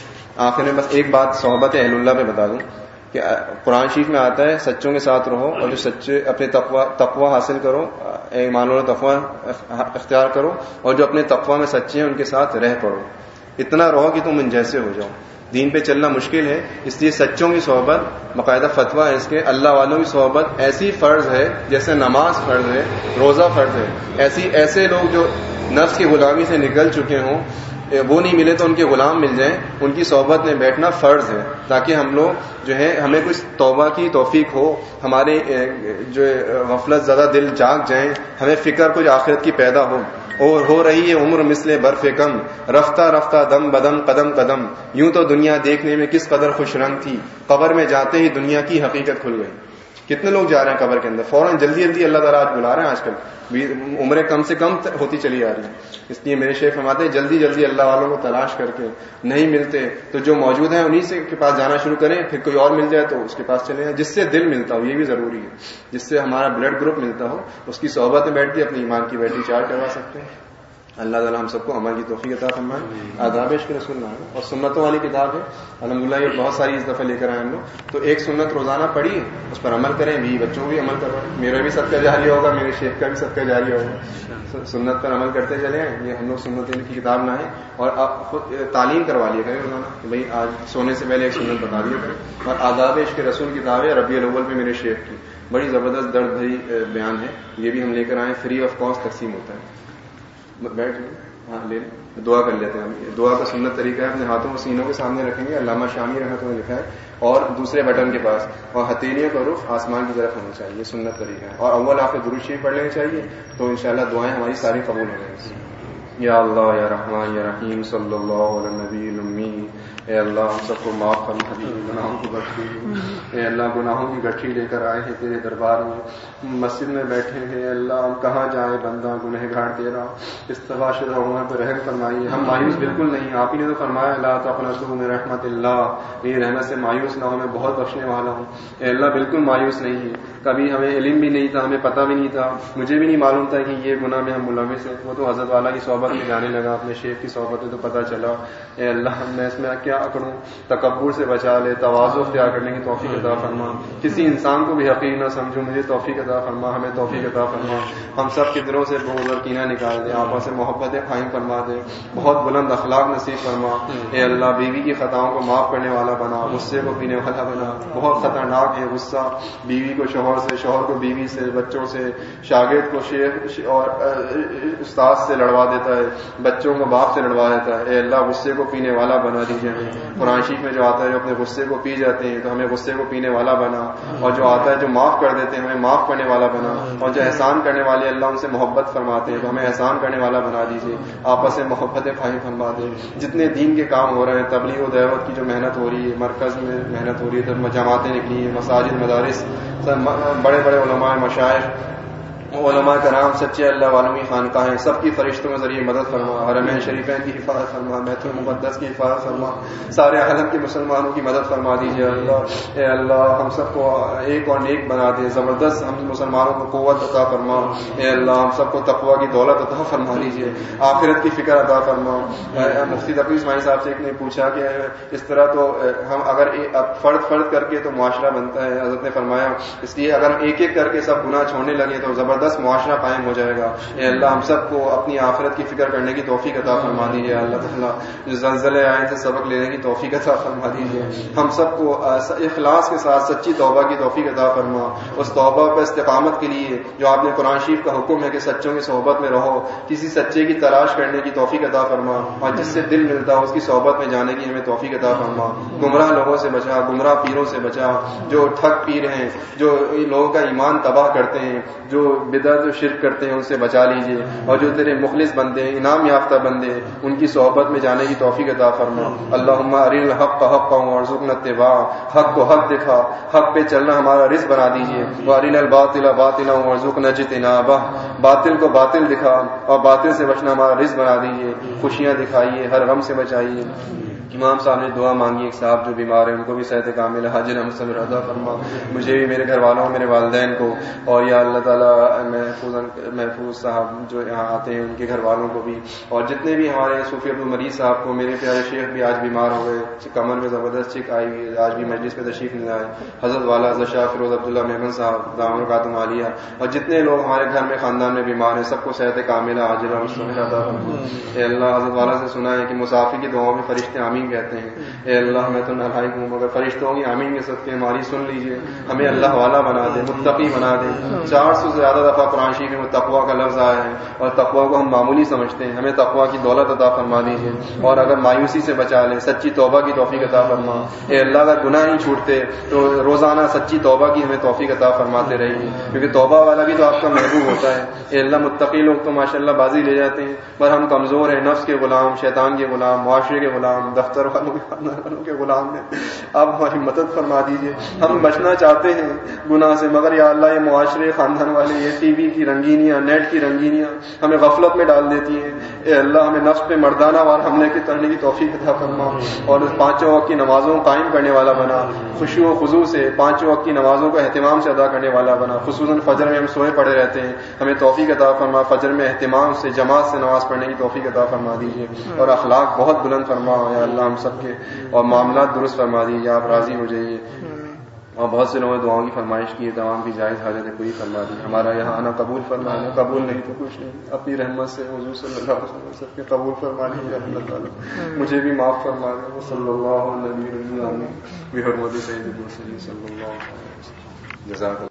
آخر میں بس ایک بات صحبت اہل اللہ پہ بتا دوں کہ قرآن شریف میں آتا ہے سچوں کے ساتھ رہو, اور جو سچے اپنے تقوی حاصل کرو, ایمان و تقوی اختیار کرو, اور جو اپنے تقوی میں سچے ہیں ان کے ساتھ رہ پڑو. اتنا رہو کہ تم ان جیسے ہو جاؤ. دین پہ چلنا مشکل ہے, اس لیے سچوں کی صحبت, باقاعدہ فتویٰ ہے اس کے, اللہ والوں کی صحبت ایسی فرض ہے جیسے نماز فرض ہے, روزہ فرض ہے. ایسے لوگ جو نفس کی غلامی سے نکل چکے ہوں, وہ نہیں ملے تو ان کے غلام مل جائیں, ان کی صحبت میں بیٹھنا فرض ہے, تاکہ ہم لوگ جو ہے ہمیں کچھ توبہ کی توفیق ہو, ہمارے جو غفلت زدہ دل جاگ جائیں, ہمیں فکر کچھ آخرت کی پیدا ہو. اور ہو رہی ہے عمر مثل برف کم, رفتہ رفتہ دم بدم قدم قدم, یوں تو دنیا دیکھنے میں کس قدر خوش رنگ تھی, قبر میں جاتے ہی دنیا کی حقیقت کھل گئی. کتنے لوگ جا رہے ہیں قبر کے اندر فوراً, جلدی جلدی اللہ تعالیٰ آج بلا رہے ہیں. آج کل عمریں کم سے کم ہوتی چلی آ رہی ہیں. اس لیے میرے شیخ فرماتے ہیں جلدی جلدی اللہ والوں کو تلاش کر کے, نہیں ملتے تو جو موجود ہیں انہی سے کے پاس جانا شروع کریں, پھر کوئی اور مل جائے تو اس کے پاس چلے جائیں, جس سے دل ملتا ہو, یہ بھی ضروری ہے, جس سے ہمارا بلڈ گروپ ملتا ہو, اس کی صحبت میں بیٹھ کے اپنی ایمان کی بیٹری چارج کروا سکتے ہیں. اللہ تعالیٰ ہم سب کو عمل کی توفیق عطا فرمائے. آداب عشق رسول اللہ اور سنتوں والی کتاب ہے الحمدللہ, یہ بہت ساری اس دفعہ لے کر آئے ہم لوگ. تو ایک سنت روزانہ پڑھی, اس پر عمل کریں, بھی بچوں کو بھی عمل کروائیں. میرا بھی صدقہ جاری ہوگا, میرے شیخ کا بھی صدقہ جاری ہوگا. سنت پر عمل کرتے چلے ہیں. یہ ہم لوگ سنت کی کتاب نہ ہے, اور آپ خود تعلیم کروا لیا کریں روزانہ, بھائی آج سونے سے پہلے ایک سنت بتا دیا کریں. اور آداب عشق رسول کتاب ہے ربیع الاول پہ میرے شیخ کی, بڑی زبردست درد بھری بیان ہے. یہ بھی ہم لے کر آئے, فری آف کاسٹ تقسیم ہوتا ہے. بیٹھ ہاں لے دعا کر لیتے ہیں ہم. دعا کا سنت طریقہ ہے, اپنے ہاتھوں کو سینوں کے سامنے رکھیں گے, علامہ شامی رحمۃ اللہ نے لکھا ہے, اور دوسرے بٹن کے پاس, اور ہتھیلیوں کا رخ آسمان کی طرف ہونا چاہیے. سنت طریقہ ہے. اور اول آپ کو درود شریف پڑھ لینا چاہیے, تو انشاءاللہ دعائیں ہماری ساری قبول ہو جائیں گی. یا اللہ یا رحمان یا رحیم صلی اللہ علیہ نبی الامی. اے اللہ ہم سب کو معاف فرما دیجیے، گناہوں کو بخش دیجیے. اے اللہ گناہوں کی گٹھی لے کر آئے ہیں تیرے دربار میں، مسجد میں بیٹھے ہیں. اے اللہ ہم کہاں جائیں، بندہ گنہگار تیرا، استغفا شدہ عمر پر رحم فرمائیے. ہم مایوس بالکل نہیں، آپ ہی نے تو فرمایا لا تقنطوا من رحمت اللہ، میری رحمت سے مایوس نہ ہو، میں بہت بخشنے والا ہوں. اے اللہ بالکل مایوس نہیں ہے. کبھی ہمیں علم بھی نہیں تھا، ہمیں پتہ بھی نہیں تھا، مجھے بھی نہیں معلوم تھا کہ یہ گناہ میں ہم ملوث ہیں. وہ تو حضرت والا کی صحبت میں جانے لگا، اپنے شیخ کی صحبت میں تو پتہ چلا. اے اللہ میں اس میں کیا کروں، تکبر سے بچا لے، تواضع اختیار کرنے کی توفیق عطا فرما. کسی انسان کو بھی حقیر نہ سمجھو، مجھے توفیق عطا فرما، ہمیں توفیق عطا فرما. ہم سب کے دلوں سے بغض اور کینہ نکال دے، آپس سے محبت قائم فرما دے، بہت بلند اخلاق نصیب فرما. اے اللہ بیوی کی خطاؤں کو معاف کرنے والا بنا، غصے کو پینے والا بنا. بہت خطرناک ہے غصہ، بیوی کو شوہر سے، شوہر کو بیوی سے، بچوں سے، شاگرد کو شیخ اور استاد سے لڑوا دیتا ہے، بچوں کو باپ سے لڑوا دیتا ہے. اے اللہ غصے کو پینے والا بنا دیجیے ہمیں. قرآن شریف میں جو آتا ہے جو اپنے غصے کو پی جاتے ہیں تو ہمیں غصے کو پینے والا بنا، اور جو آتا ہے جو معاف کر دیتے ہیں ہمیں معاف کرنے والا بنا، اور جو احسان کرنے والے اللہ ان سے محبت فرماتے ہیں تو ہمیں احسان کرنے والا بنا دیجیے. آپس میں محبت قائم فرما دے. جتنے دین کے کام ہو رہے ہیں، تبلیغ و دعوت کی جو محنت ہو رہی ہے، مرکز میں محنت ہو رہی ہے، جماعتیں نکلی ہیں، مساجد مدارس، بڑے بڑے علماء مشائخ علماء کرام، سچے اللہ والوں کی خانقاہیں، سب کی فرشتوں کے ذریعے مدد فرما. حرمین شریفین کی حفاظت فرما، بیت المقدس کی حفاظت فرما، سارے عالم کے مسلمانوں کی مدد فرما دیجیے اللہ. اے اللہ ہم سب کو ایک اور نیک بنا دے، زبردست ہم مسلمانوں کو قوت عطا فرما. اے اللہ ہم سب کو تقوی کی دولت عطا فرما دیجیے، آخرت کی فکر عطا فرما. مفتی تقی اسماعیل صاحب سے ایک نے پوچھا کہ اس طرح تو ہم اگر فرد فرد کر کے تو معاشرہ بنتا ہے، حضرت نے فرمایا اس لیے اگر ایک ایک کر کے سب گناہ چھوڑنے لگے تو زبردست معاشرہ قائم ہو جائے گا. اے اللہ ہم سب کو اپنی آخرت کی فکر کرنے کی توفیق عطا فرما دیجیے. اللہ تعالیٰ جو زلزلے آئے سے سبق لینے کی توفیق عطا فرما دیجیے. ہم سب کو اخلاص کے ساتھ سچی توبہ کی توفیق عطا فرما. اس توبہ پر استقامت کے لیے جو آپ نے قرآن شریف کا حکم ہے کہ سچوں کی صحبت میں رہو، کسی سچے کی تلاش کرنے کی توفیق عطا فرما، اور جس سے دل ملتا ہے اس کی صحبت میں جانے کی ہمیں توفیق عطا فرما. گمراہ لوگوں سے بچا، گمراہ پیروں سے بچا، جو ٹھگ پیر ہیں، جو لوگوں کا ایمان تباہ کرتے ہیں، جو بدعت و شرک کرتے ہیں ان سے بچا لیجیے. اور جو تیرے مخلص بندے، انعام یافتہ بندے، ان کی صحبت میں جانے کی توفیق عطا فرما. اللہم ارنا الحق حقا وارزقنا اتباعہ، حق کو حق دکھا، حق پہ چلنا ہمارا رزق بنا دیجیے. وارنا الباطل باطلا وارزقنا اجتنابہ، باطل کو باطل دکھا اور باطل سے بچنا ہمارا رزق بنا دیجیے. خوشیاں دکھائیے، ہر غم سے بچائیے. امام صاحب نے دعا مانگی، ایک صاحب جو بیمار ہیں ان کو بھی صحت کامل حاجل مصبر عطا فرما. مجھے بھی، میرے گھر والوں، میرے والدین کو، اور یا اللہ تعالیٰ محفوظ صاحب جو یہاں آتے ہیں ان کے گھر والوں کو بھی، اور جتنے بھی ہمارے صوفی عبدالمریض صاحب کو، میرے پیارے شیخ بھی آج بیمار ہو گئے، کمر میں زبردست چک آئی ہوئی ہے، آج بھی مجلس پہ تشریف نہیں آئے. حضرت والا حضرت شاہ فیروز عبداللہ محمد صاحب دامن خاتم عالیہ، اور جتنے لوگ ہمارے گھر میں خاندان میں بیمار ہیں سب کو صحت کاملہ حاجل مصبر عطا فرما. اے اللہ حضرت والا سے سنا ہے کہ مسافر کی دعاؤں میں فرشتے آمین کہتے ہیں. اے اللہ میں تو نالائق ہوں، مگر فرشتوں کی آمین کے صدقے ہماری سن لیجیے. ہمیں اللہ والا بنا دے، متقی بنا دے. 400 سے زیادہ دفعہ قرآن شریف میں تقوی کا لفظ آیا ہے اور تقوی کو ہم معمولی سمجھتے ہیں. ہمیں تقوی کی دولت عطا فرما دیجیے، اور اگر مایوسی سے بچا لیں سچی توبہ کی توفیق عطا فرما. اے اللہ اگر گناہ نہیں چھوٹتے تو روزانہ سچی توبہ کی ہمیں توفیق عطا فرماتے رہیے، کیونکہ توبہ والا بھی تو آپ کا محبوب ہوتا ہے. اے اللہ متقی لوگ تو ماشاءاللہ بازی لے جاتے ہیں، پر ہم کمزور ہیں، نفس کے غلام، شیطان کے غلام، معاشرے کے غلام، دفتر والوں کے غلام ہیں. آپ ہماری مدد فرما دیجیے. ہم بچنا چاہتے ہیں گناہ سے، مگر یا اللہ یہ معاشرے، خاندان والے، یہ ٹی وی کی رنگینیاں، نیٹ کی رنگینیاں ہمیں غفلت میں ڈال دیتی ہیں. اے اللہ ہمیں نفس پہ مردانہ وار حملے کی کرنے کی توفیق عطا فرما، اور اس 5 وقت کی نمازوں کو قائم کرنے والا بنا. خشوع و خضوع سے 5 وقت کی نمازوں کو اہتمام سے ادا کرنے والا بنا. خصوصاً فجر میں ہم سوئے پڑے رہتے ہیں، ہمیں توفیق عطا فرما. فجر میں اہتمام سے جماعت سے نماز پڑھنے کی توفیق عطا فرما دیجیے، اور اخلاق بہت بلند فرما یا اللہ ہم سب کے، اور معاملات درست فرما دیجیے. آپ راضی ہو جائیے. اور بہت سے لوگوں نے دعاؤں کی فرمائش کی ہے، تمام کی جائز حاجتیں پوری فرما دی. ہمارا یہاں آنا قبول فرما لیں، قبول نہیں تو کچھ نہیں. اپنی رحمت سے حضور صلی اللہ علیہ وسلم سب کے قبول فرما لیجیے. اللہ تعالیٰ مجھے بھی معاف فرما دیں. صلی اللہ علیہ وسلم بحرمت سید المرسلین صلی اللہ علیہ وسلم. جزاک اللہ.